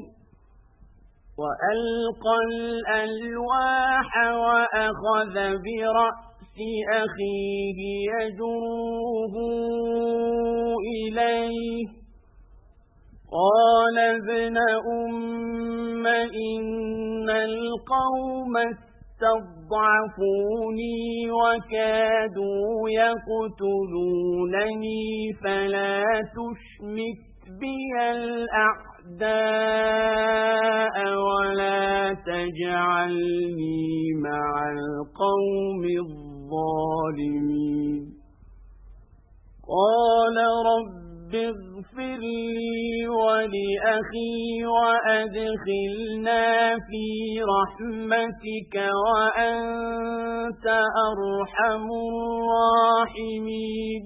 وألقى الألواح وأخذ برأس أخيه يجره إليه قال ابن أم إن القوم استضعفوني وكادوا يقتلونني فلا تشمت بي الأعداء ولا تجعلني مع القوم الظالمين قال رب اغفر لي ولأخي وأدخلنا في رحمتك وأنت أرحم الراحمين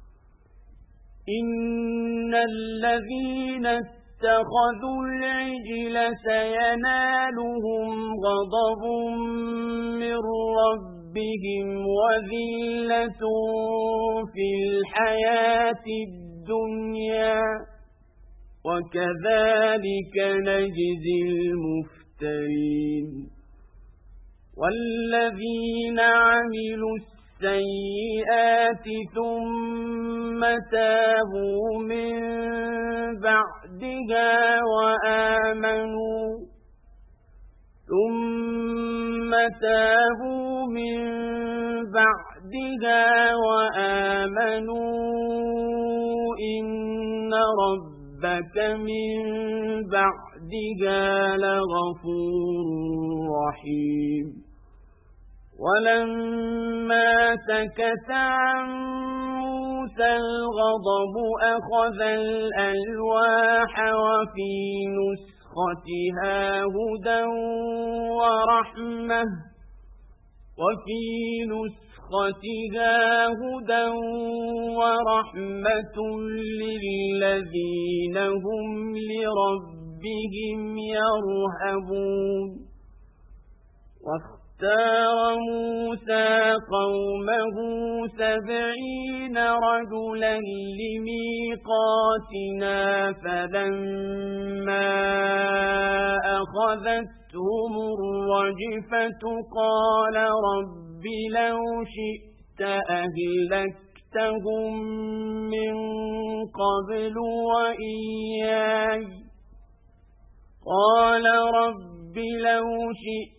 إن الذين اتخذوا العجل سينالهم غضب من ربهم وذلة في الحياة الدنيا وكذلك نجزي المفترين والذين عملوا السيئات ثم تابوا من بعدها وآمنوا ثم تابوا من بعدها وآمنوا إن ربك من بعدها لغفور رحيم ولما سكت عن موسى الغضب أخذ الألواح وفي نسختها هدى ورحمة وفي نسختها هدى ورحمة للذين هم لربهم يرهبون واختار موسى قومه سبعين رجلا لميقاتنا فلما أخذتهم الرجفة قال رب لو شئت أهلكتهم من قبل وإياي قال رب لو شئت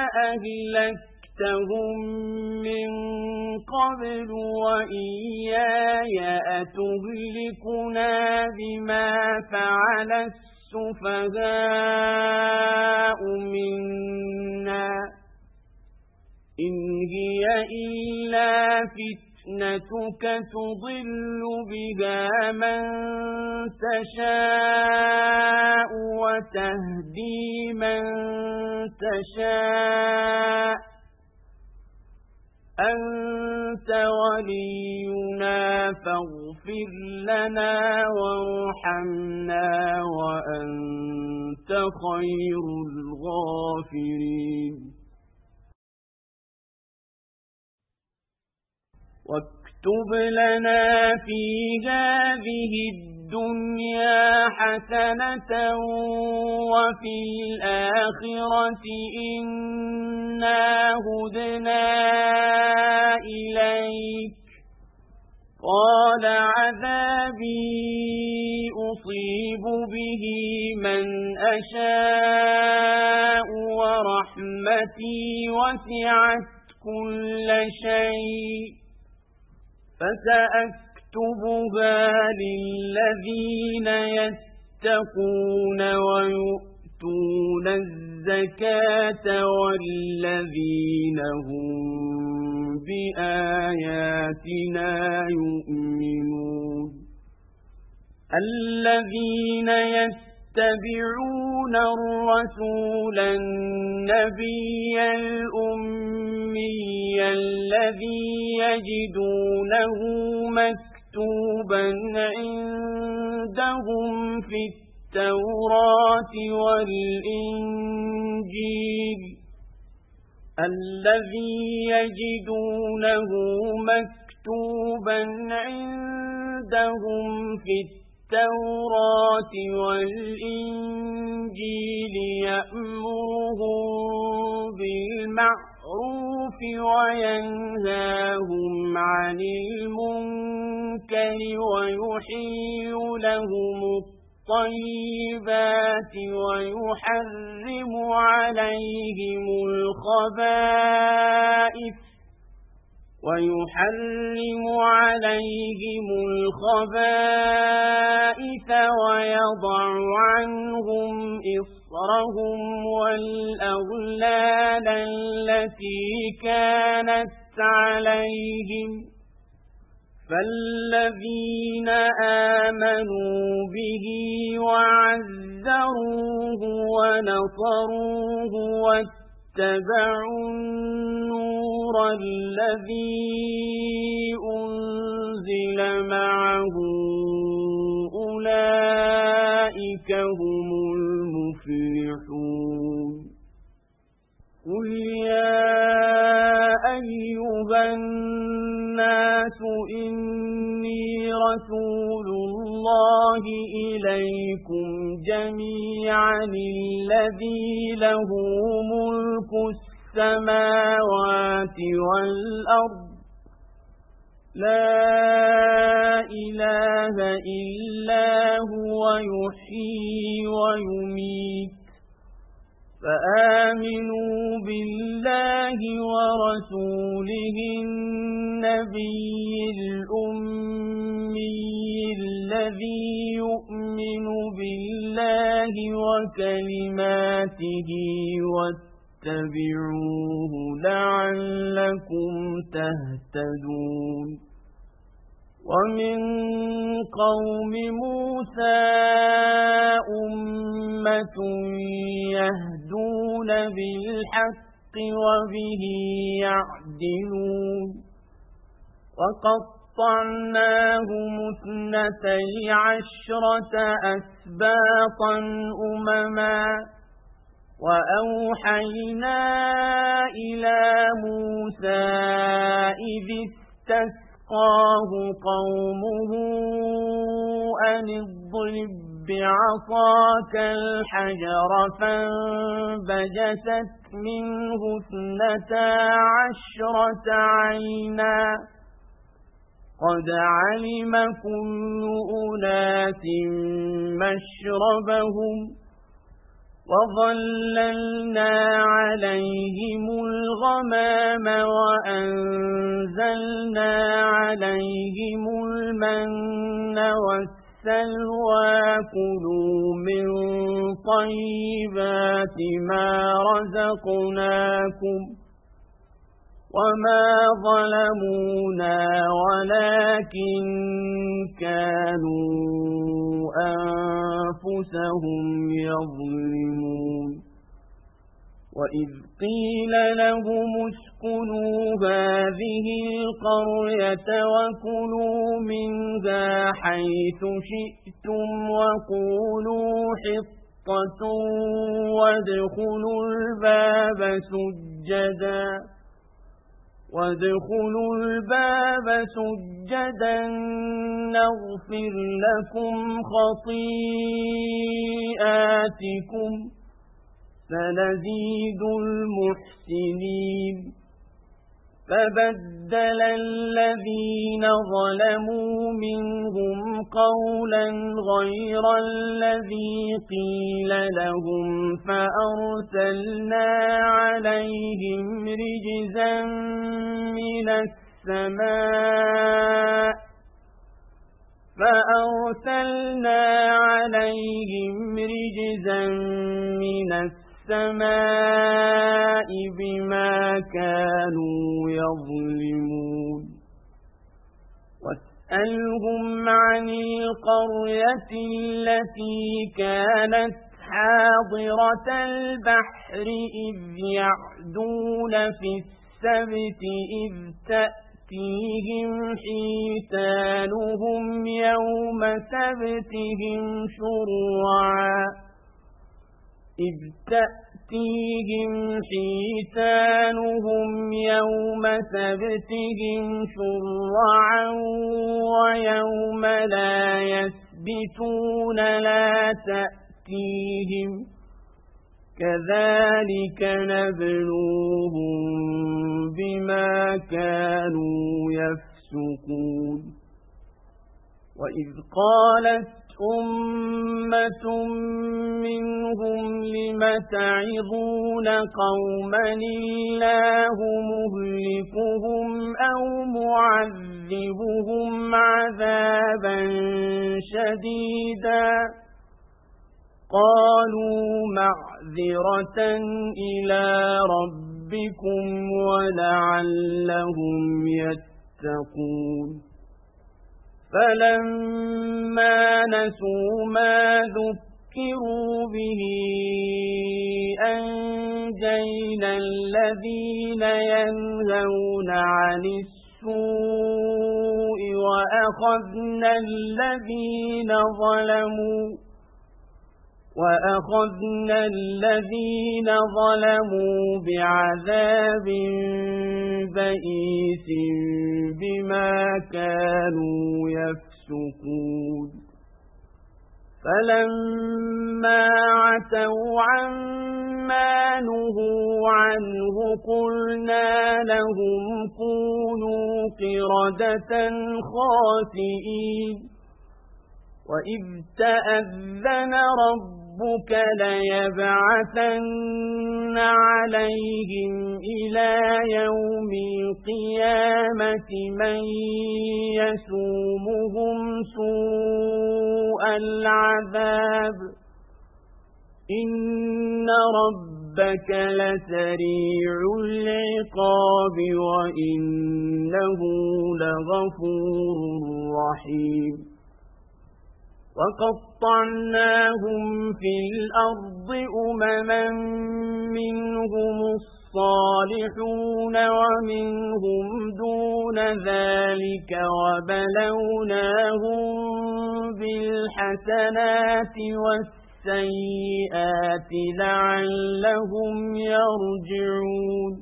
أهلكتهم من قبل وإياي أتهلكنا بما فعل السفهاء منا إن هي إلا فتنتك تضل بها من تشاء وتهدي من تشاء أنت ولينا فاغفر فاغفر لنا وارحمنا وأنت خير الغافرين واكتب لنا في هذه الدنيا حسنة وفي الآخرة إنا هدنا إليك قال عذابي أصيب به من أشاء ورحمتي وسعت كل شيء فسأكتبها للذين يتقون ويؤتون الزكاة والذين هم بآياتنا يؤمنون الذين يتبعون الرسول النبي الأمي الذي يجدونه مكتوبا عندهم في التوراة والإنجيل الذي يجدونه مكتوبا عندهم في التوراة والإنجيل يأمرهم بالمعروف وينهاهم عن المنكر ويحل لهم الطيبات ويحرم عليهم الخبائث ويحرم عليهم الخبائث ويضع عنهم إصرهم والأغلال التي كانت عليهم فالذين آمنوا به وعزروه ونصروه واتبعوا النور الذي أنزل معه أولئك هم المفلحون قل يا أيها الناس إني رسول الله إليكم جميعا الذي له ملك السماوات والأرض لا إله إلا هو يحيي ويميت فآمنوا بالله ورسوله النبي الأمي الذي يؤمن بالله وكلماته واتبعوه لعلكم تهتدون ومن قوم موسى أمة يهدون بالحق وبه يعدلون وقطعناهم اثنتي عشرة أسباطا أمما وأوحينا إلى موسى إذ استسقاه قومه أن اضرب بعصاك الحجر فانبجست منه اثنتا عشرة عينا قد علم كل أناس مشربهم وظللنا عليهم الغمام وأنزلنا عليهم المن والسلوى كلوا من طيبات ما رزقناكم وما ظلمونا ولكن كانوا أنفسهم يظلمون وإذ قيل لهم اسكنوا هذه القرية وكلوا منها حيث شئتم وقولوا حطة وادخلوا الباب سجدا وادخلوا الباب سجدا نغفر لكم خطيئاتكم سنزيد المحسنين فبدل الذين ظلموا منهم قولا غير الذي قيل لهم فأرسلنا عليهم رجزا من السماء فأرسلنا عليهم رجزا من السماء بما كانوا يظلمون واسألهم عن القرية التي كانت حاضرة البحر إذ يعدون في السبت إذ تأتيهم حيتانهم يوم سبتهم شرعا إذ تأتيهم حيتانهم يوم سبتهم شرعا ويوم لا يسبتون لا تأتيهم كذلك نبلوهم بما كانوا يفسقون وإذ قالت أمة منهم لم تعظون قوما الله مهلكهم أو معذبهم عذابا شديدا قالوا معذرة إلى ربكم ولعلهم يتقون فلما نسوا ما ذكروا به أنجينا الذين ينهون عن السوء وأخذنا الذين ظلموا وأخذنا الذين ظلموا بعذاب بئيس بما كانوا يفسقون فلما عتوا عما نهوا عنه قلنا لهم كونوا قردة خاسئين وإذ تأذن ربك ليبعثن عليهم إلى يوم القيامة من يسومهم سوء العذاب إن ربك لسريع العقاب وإنه لغفور رحيم وقطعناهم في الأرض أمما منهم الصالحون ومنهم دون ذلك وبلوناهم بالحسنات والسيئات لعلهم يرجعون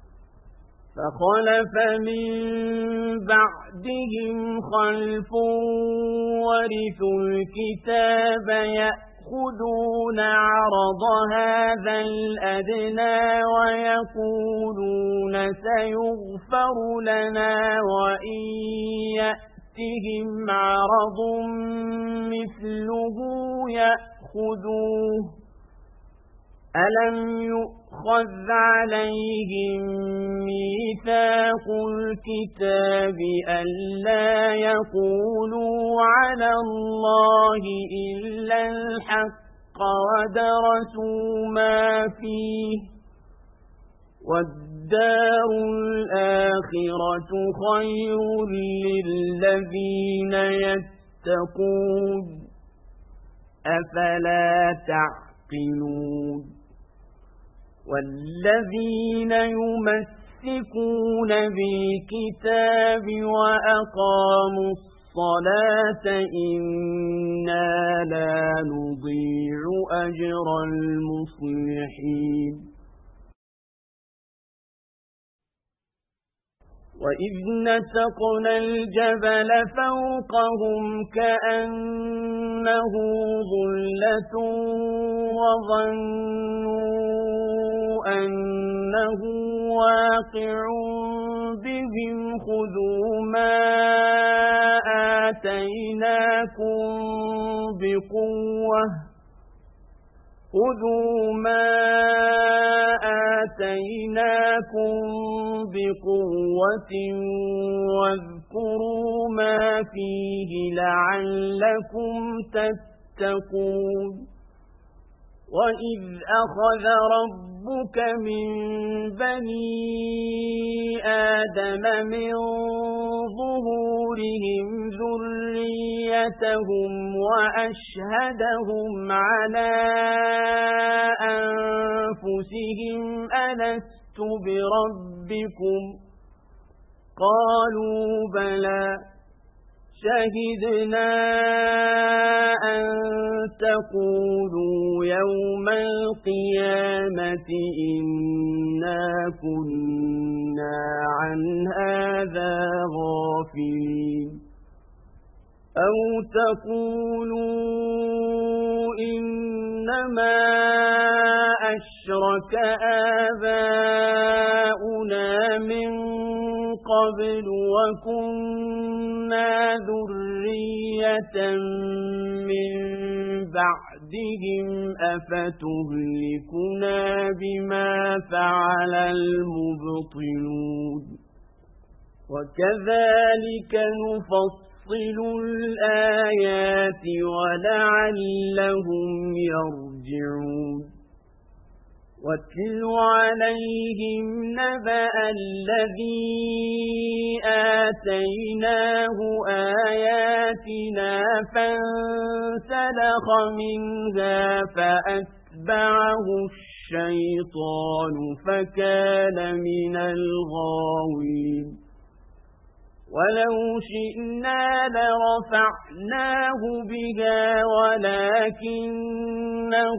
فخلف من بعدهم خلف ورثوا الكتاب يأخذون عرض هذا الأدنى ويقولون سيغفر لنا وإن يأتهم عرض مثله يأخذوه ألم يؤخذ عليهم ميثاق الكتاب ألا يقولوا على الله إلا الحق ودرسوا ما فيه والدار الآخرة خير للذين يتقون أفلا تعقلون والذين يمسكون بالكتاب وأقاموا الصلاة إنا لا نضيع أجر المصلحين وإذ نتقنا الجبل فوقهم كأنه ظلة وظنوا أنه واقع بهم خذوا ما آتيناكم بقوة خذوا ما آتيناكم بقوة واذكروا ما فيه لعلكم تتقون وإذ أخذ ربك من بني آدم من ظهورهم ذريتهم وأشهدهم على أنفسهم ألست بربكم قالوا بلى شهدنا أن تقولوا يوم القيامة إنا كنا عن هذا غافلين أو تقولوا إنما أشرك آباؤنا من قبل وكنا ذرية من بعدهم أفتهلكنا بما فعل المبطلون وكذلك نفصل الآيات ولعلهم يرجعون واتل عليهم نبأ الذي آتيناه آياتنا فانسلخ منها فأتبعه الشيطان فكان من الغاوين ولو شئنا لرفعناه بها ولكنه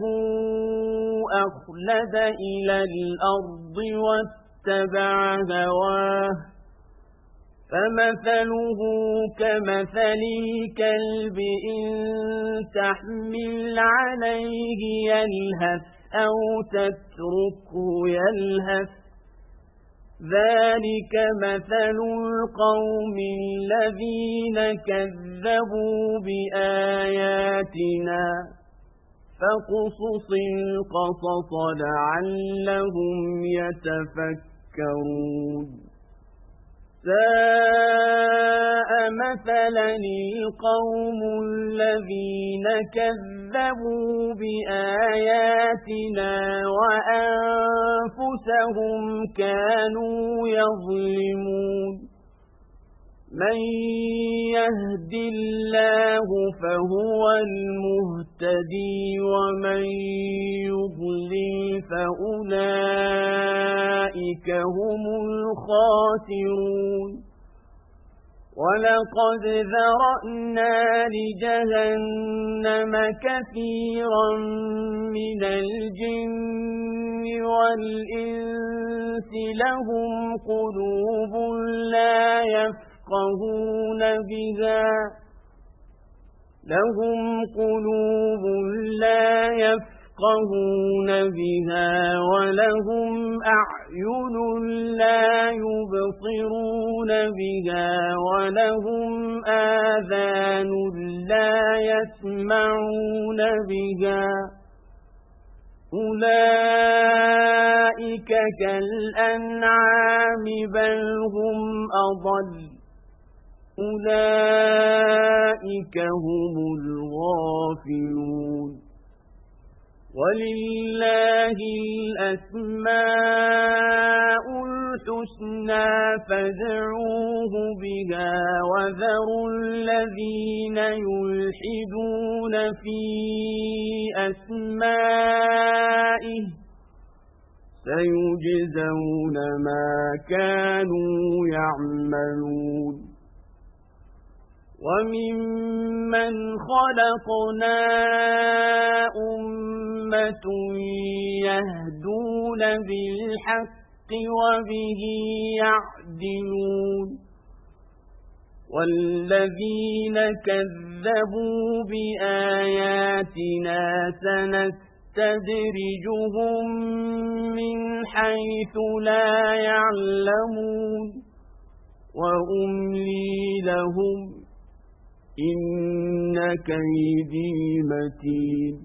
أخلد إلى الأرض واتبع هواه فمثله كمثل الكلب إن تحمل عليه يلهث أو تتركه يلهث ذلك مثل القوم الذين كذبوا بآياتنا فاقصص القصص لعلهم يتفكرون ساء مثلا القوم الذين كذبوا بآياتنا وأنفسهم كانوا يظلمون من يهد الله فهو المهتدي ومن يضلل فأولئك هم الخاسرون ولقد ذرأنا لجهنم كثيرا من الجن والإنس لهم قلوب لا يفقهون بها لهم قلوب لا يفقهون بها ولهم أعين لا يبصرون بها ولهم آذان لا يسمعون بها أولئك كالأنعام بل هم أضل أولئك هم الغافلون ولله الأسماء الحسنى فادعوه بها وذروا الذين يلحدون في أسمائه سيجزون ما كانوا يعملون وممن خلقنا أمة يهدون بالحق وبه يعدلون والذين كذبوا بآياتنا سنستدرجهم من حيث لا يعلمون وأملي لهم إن كيدي متين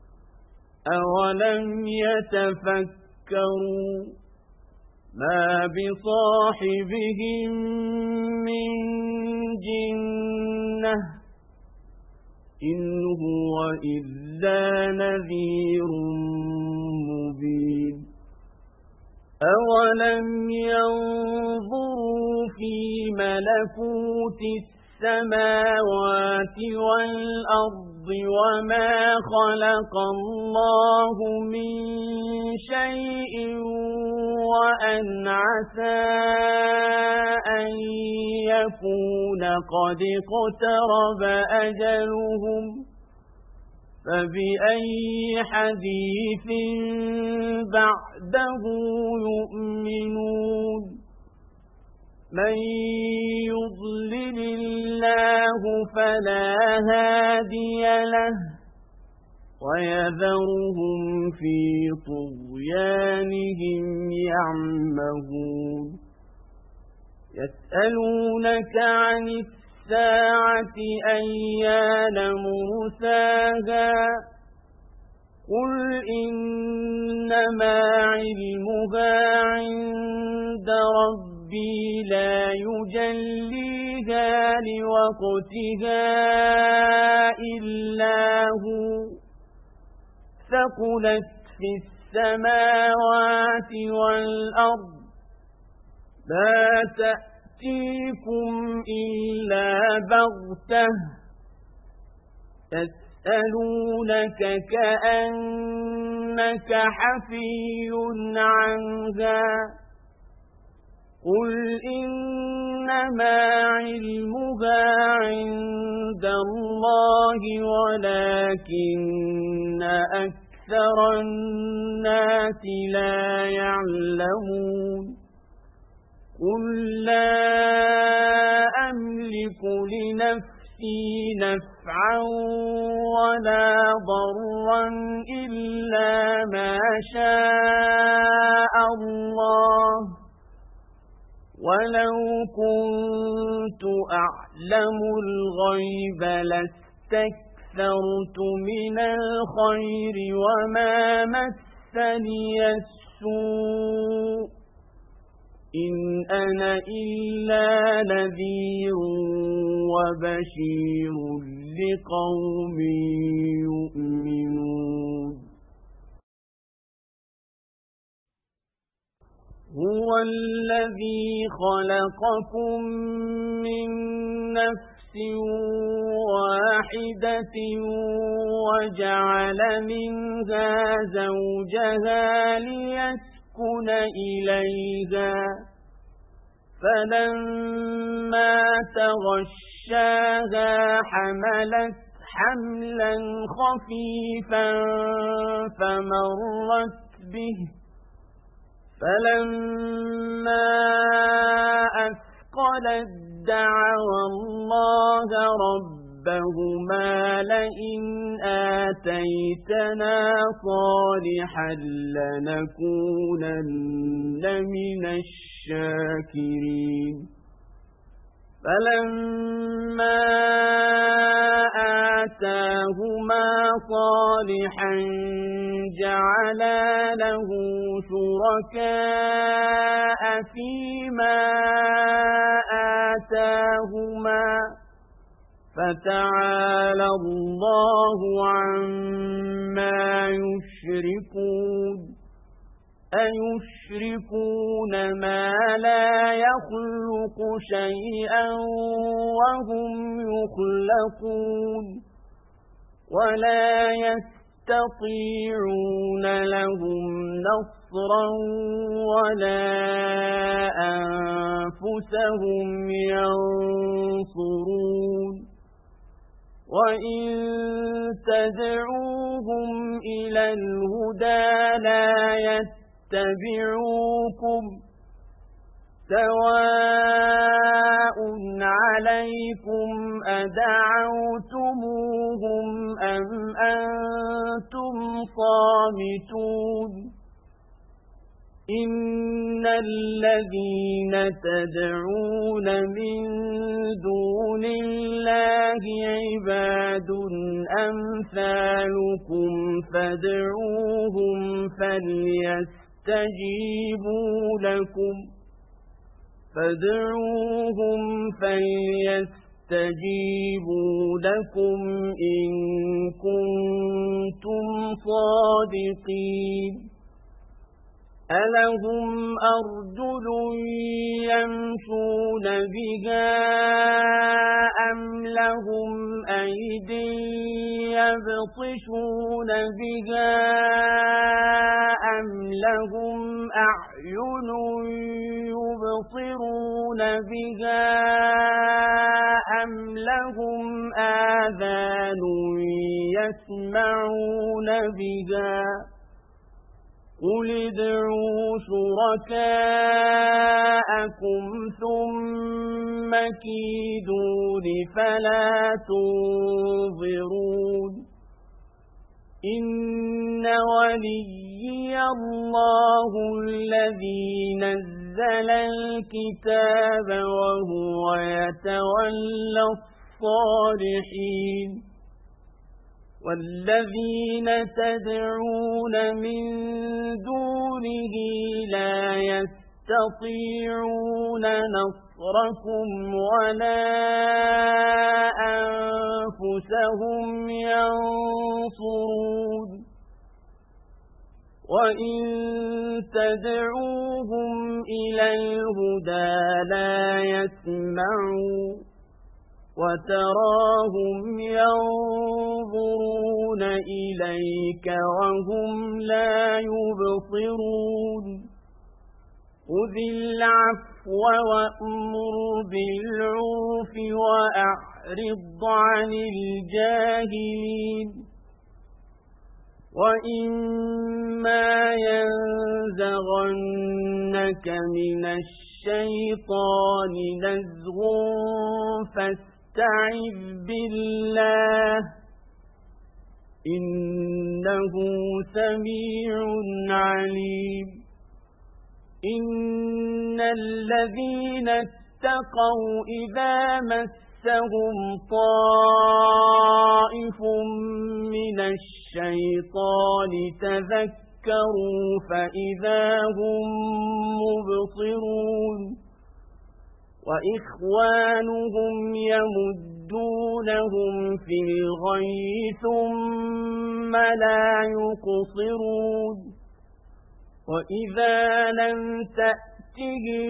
أولم يتفكروا ما بصاحبهم من جنة إن هو إلا نذير مبين أولم ينظروا في ملكوت السماوات والأرض وما خلق الله من شيء وأن عسى أن يكون قد اقترب أجلهم فبأي حديث بعده يؤمنون من يضلل الله فلا هادي له ويذرهم في طغيانهم يعمهون يسألونك عن الساعة أيان مرساها قل إنما علمها عند ربي لا يجليها لوقتها إلا هو ثقلت في السماوات والأرض لا تأتيكم إلا بغتة يسألونك كأنك حفي عنها قل إنما علمها عند الله ولكن أكثر الناس لا يعلمون قل لا أملك لنفسي نفعا ولا ضرا إلا ما شاء الله ولو كنت أعلم الغيب لاستكثرت من الخير وما مسني السوء إن أنا إلا نذير وبشير لقوم يؤمنون هو الذي خلقكم من نفس واحدة وجعل منها زوجها ليسكن إليها فلما تغشاها حملت حملا خفيفا فمرت به فلما أثقلت دعوا الله ربهما لئن آتيتنا صالحا لنكونن من الشاكرين فلما آتاهما صالحا جعلا له شركاء فيما آتاهما فتعالى الله عما يشركون أيشركون ما لا يخلق شيئا وهم يخلقون ولا يستطيعون لهم نصرا ولا أنفسهم ينصرون وإن تدعوهم إلى الهدى لا يتبعوكم سواء عليكم أدعوتموهم أم أنتم صامتون إن الذين تدعون من دون الله عباد أمثالكم فادعوهم فليستجيبوا لكم فادعوهم فليستجيبوا لكم إن كنتم صادقين ألهم أرجل يمشون بها أم لهم أيد يبطشون بها أم لهم أعين يبصرون بها أم لهم آذان يسمعون بها قل ادعوا شركاءكم ثم كيدون فلا تنظرون إن وليي الله الذي نزل الكتاب وهو يتولى الصالحين والذين تدعون من دونه لا يستطيعون نصركم ولا أنفسهم ينصرون وإن تدعوهم إلى الهدى لا يسمعوا وتراهم ينظرون إليك وهم لا يبصرون خذ العفو وأمر بالعرف وأعرض عن الجاهلين وإما ينزغنك من الشيطان نزغ فاستعذ بالله إنه سميع عليم إن الذين اتقوا إذا مسهم طائف من الشيطان تذكروا فإذا هم مبصرون وإخوانهم يمدونهم في الغي ثم لا يقصرون وإذا لم تأتهم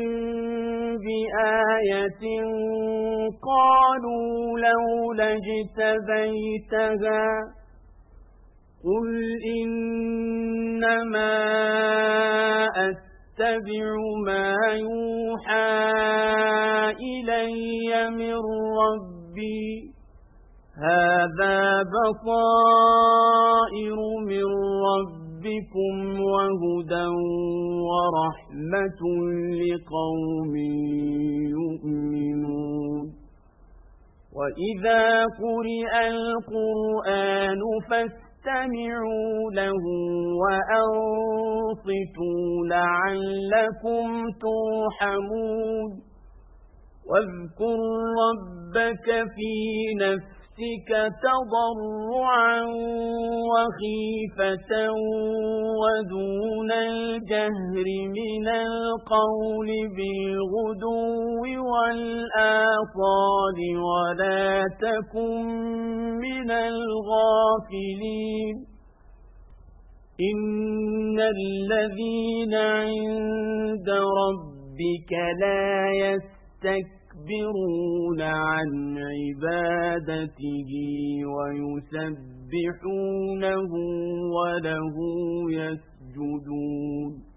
بآية قالوا لولا اجتبيتها قل إنما أتبع ما يوحى إلي من ربي هذا بصائر من ربكم وهدى ورحمة لقوم يؤمنون وإذا قرئ القرآن فاستمعوا له وأنصتوا لعلكم ترحمون واذكر ربك في نفسك تضرعا وخيفة ودون الجهر من القول بالغدو والآصال ولا تكن من الغافلين إن الذين عند ربك لا يستكبرون يستكبرون عن عبادته ويسبحونه وله يسجدون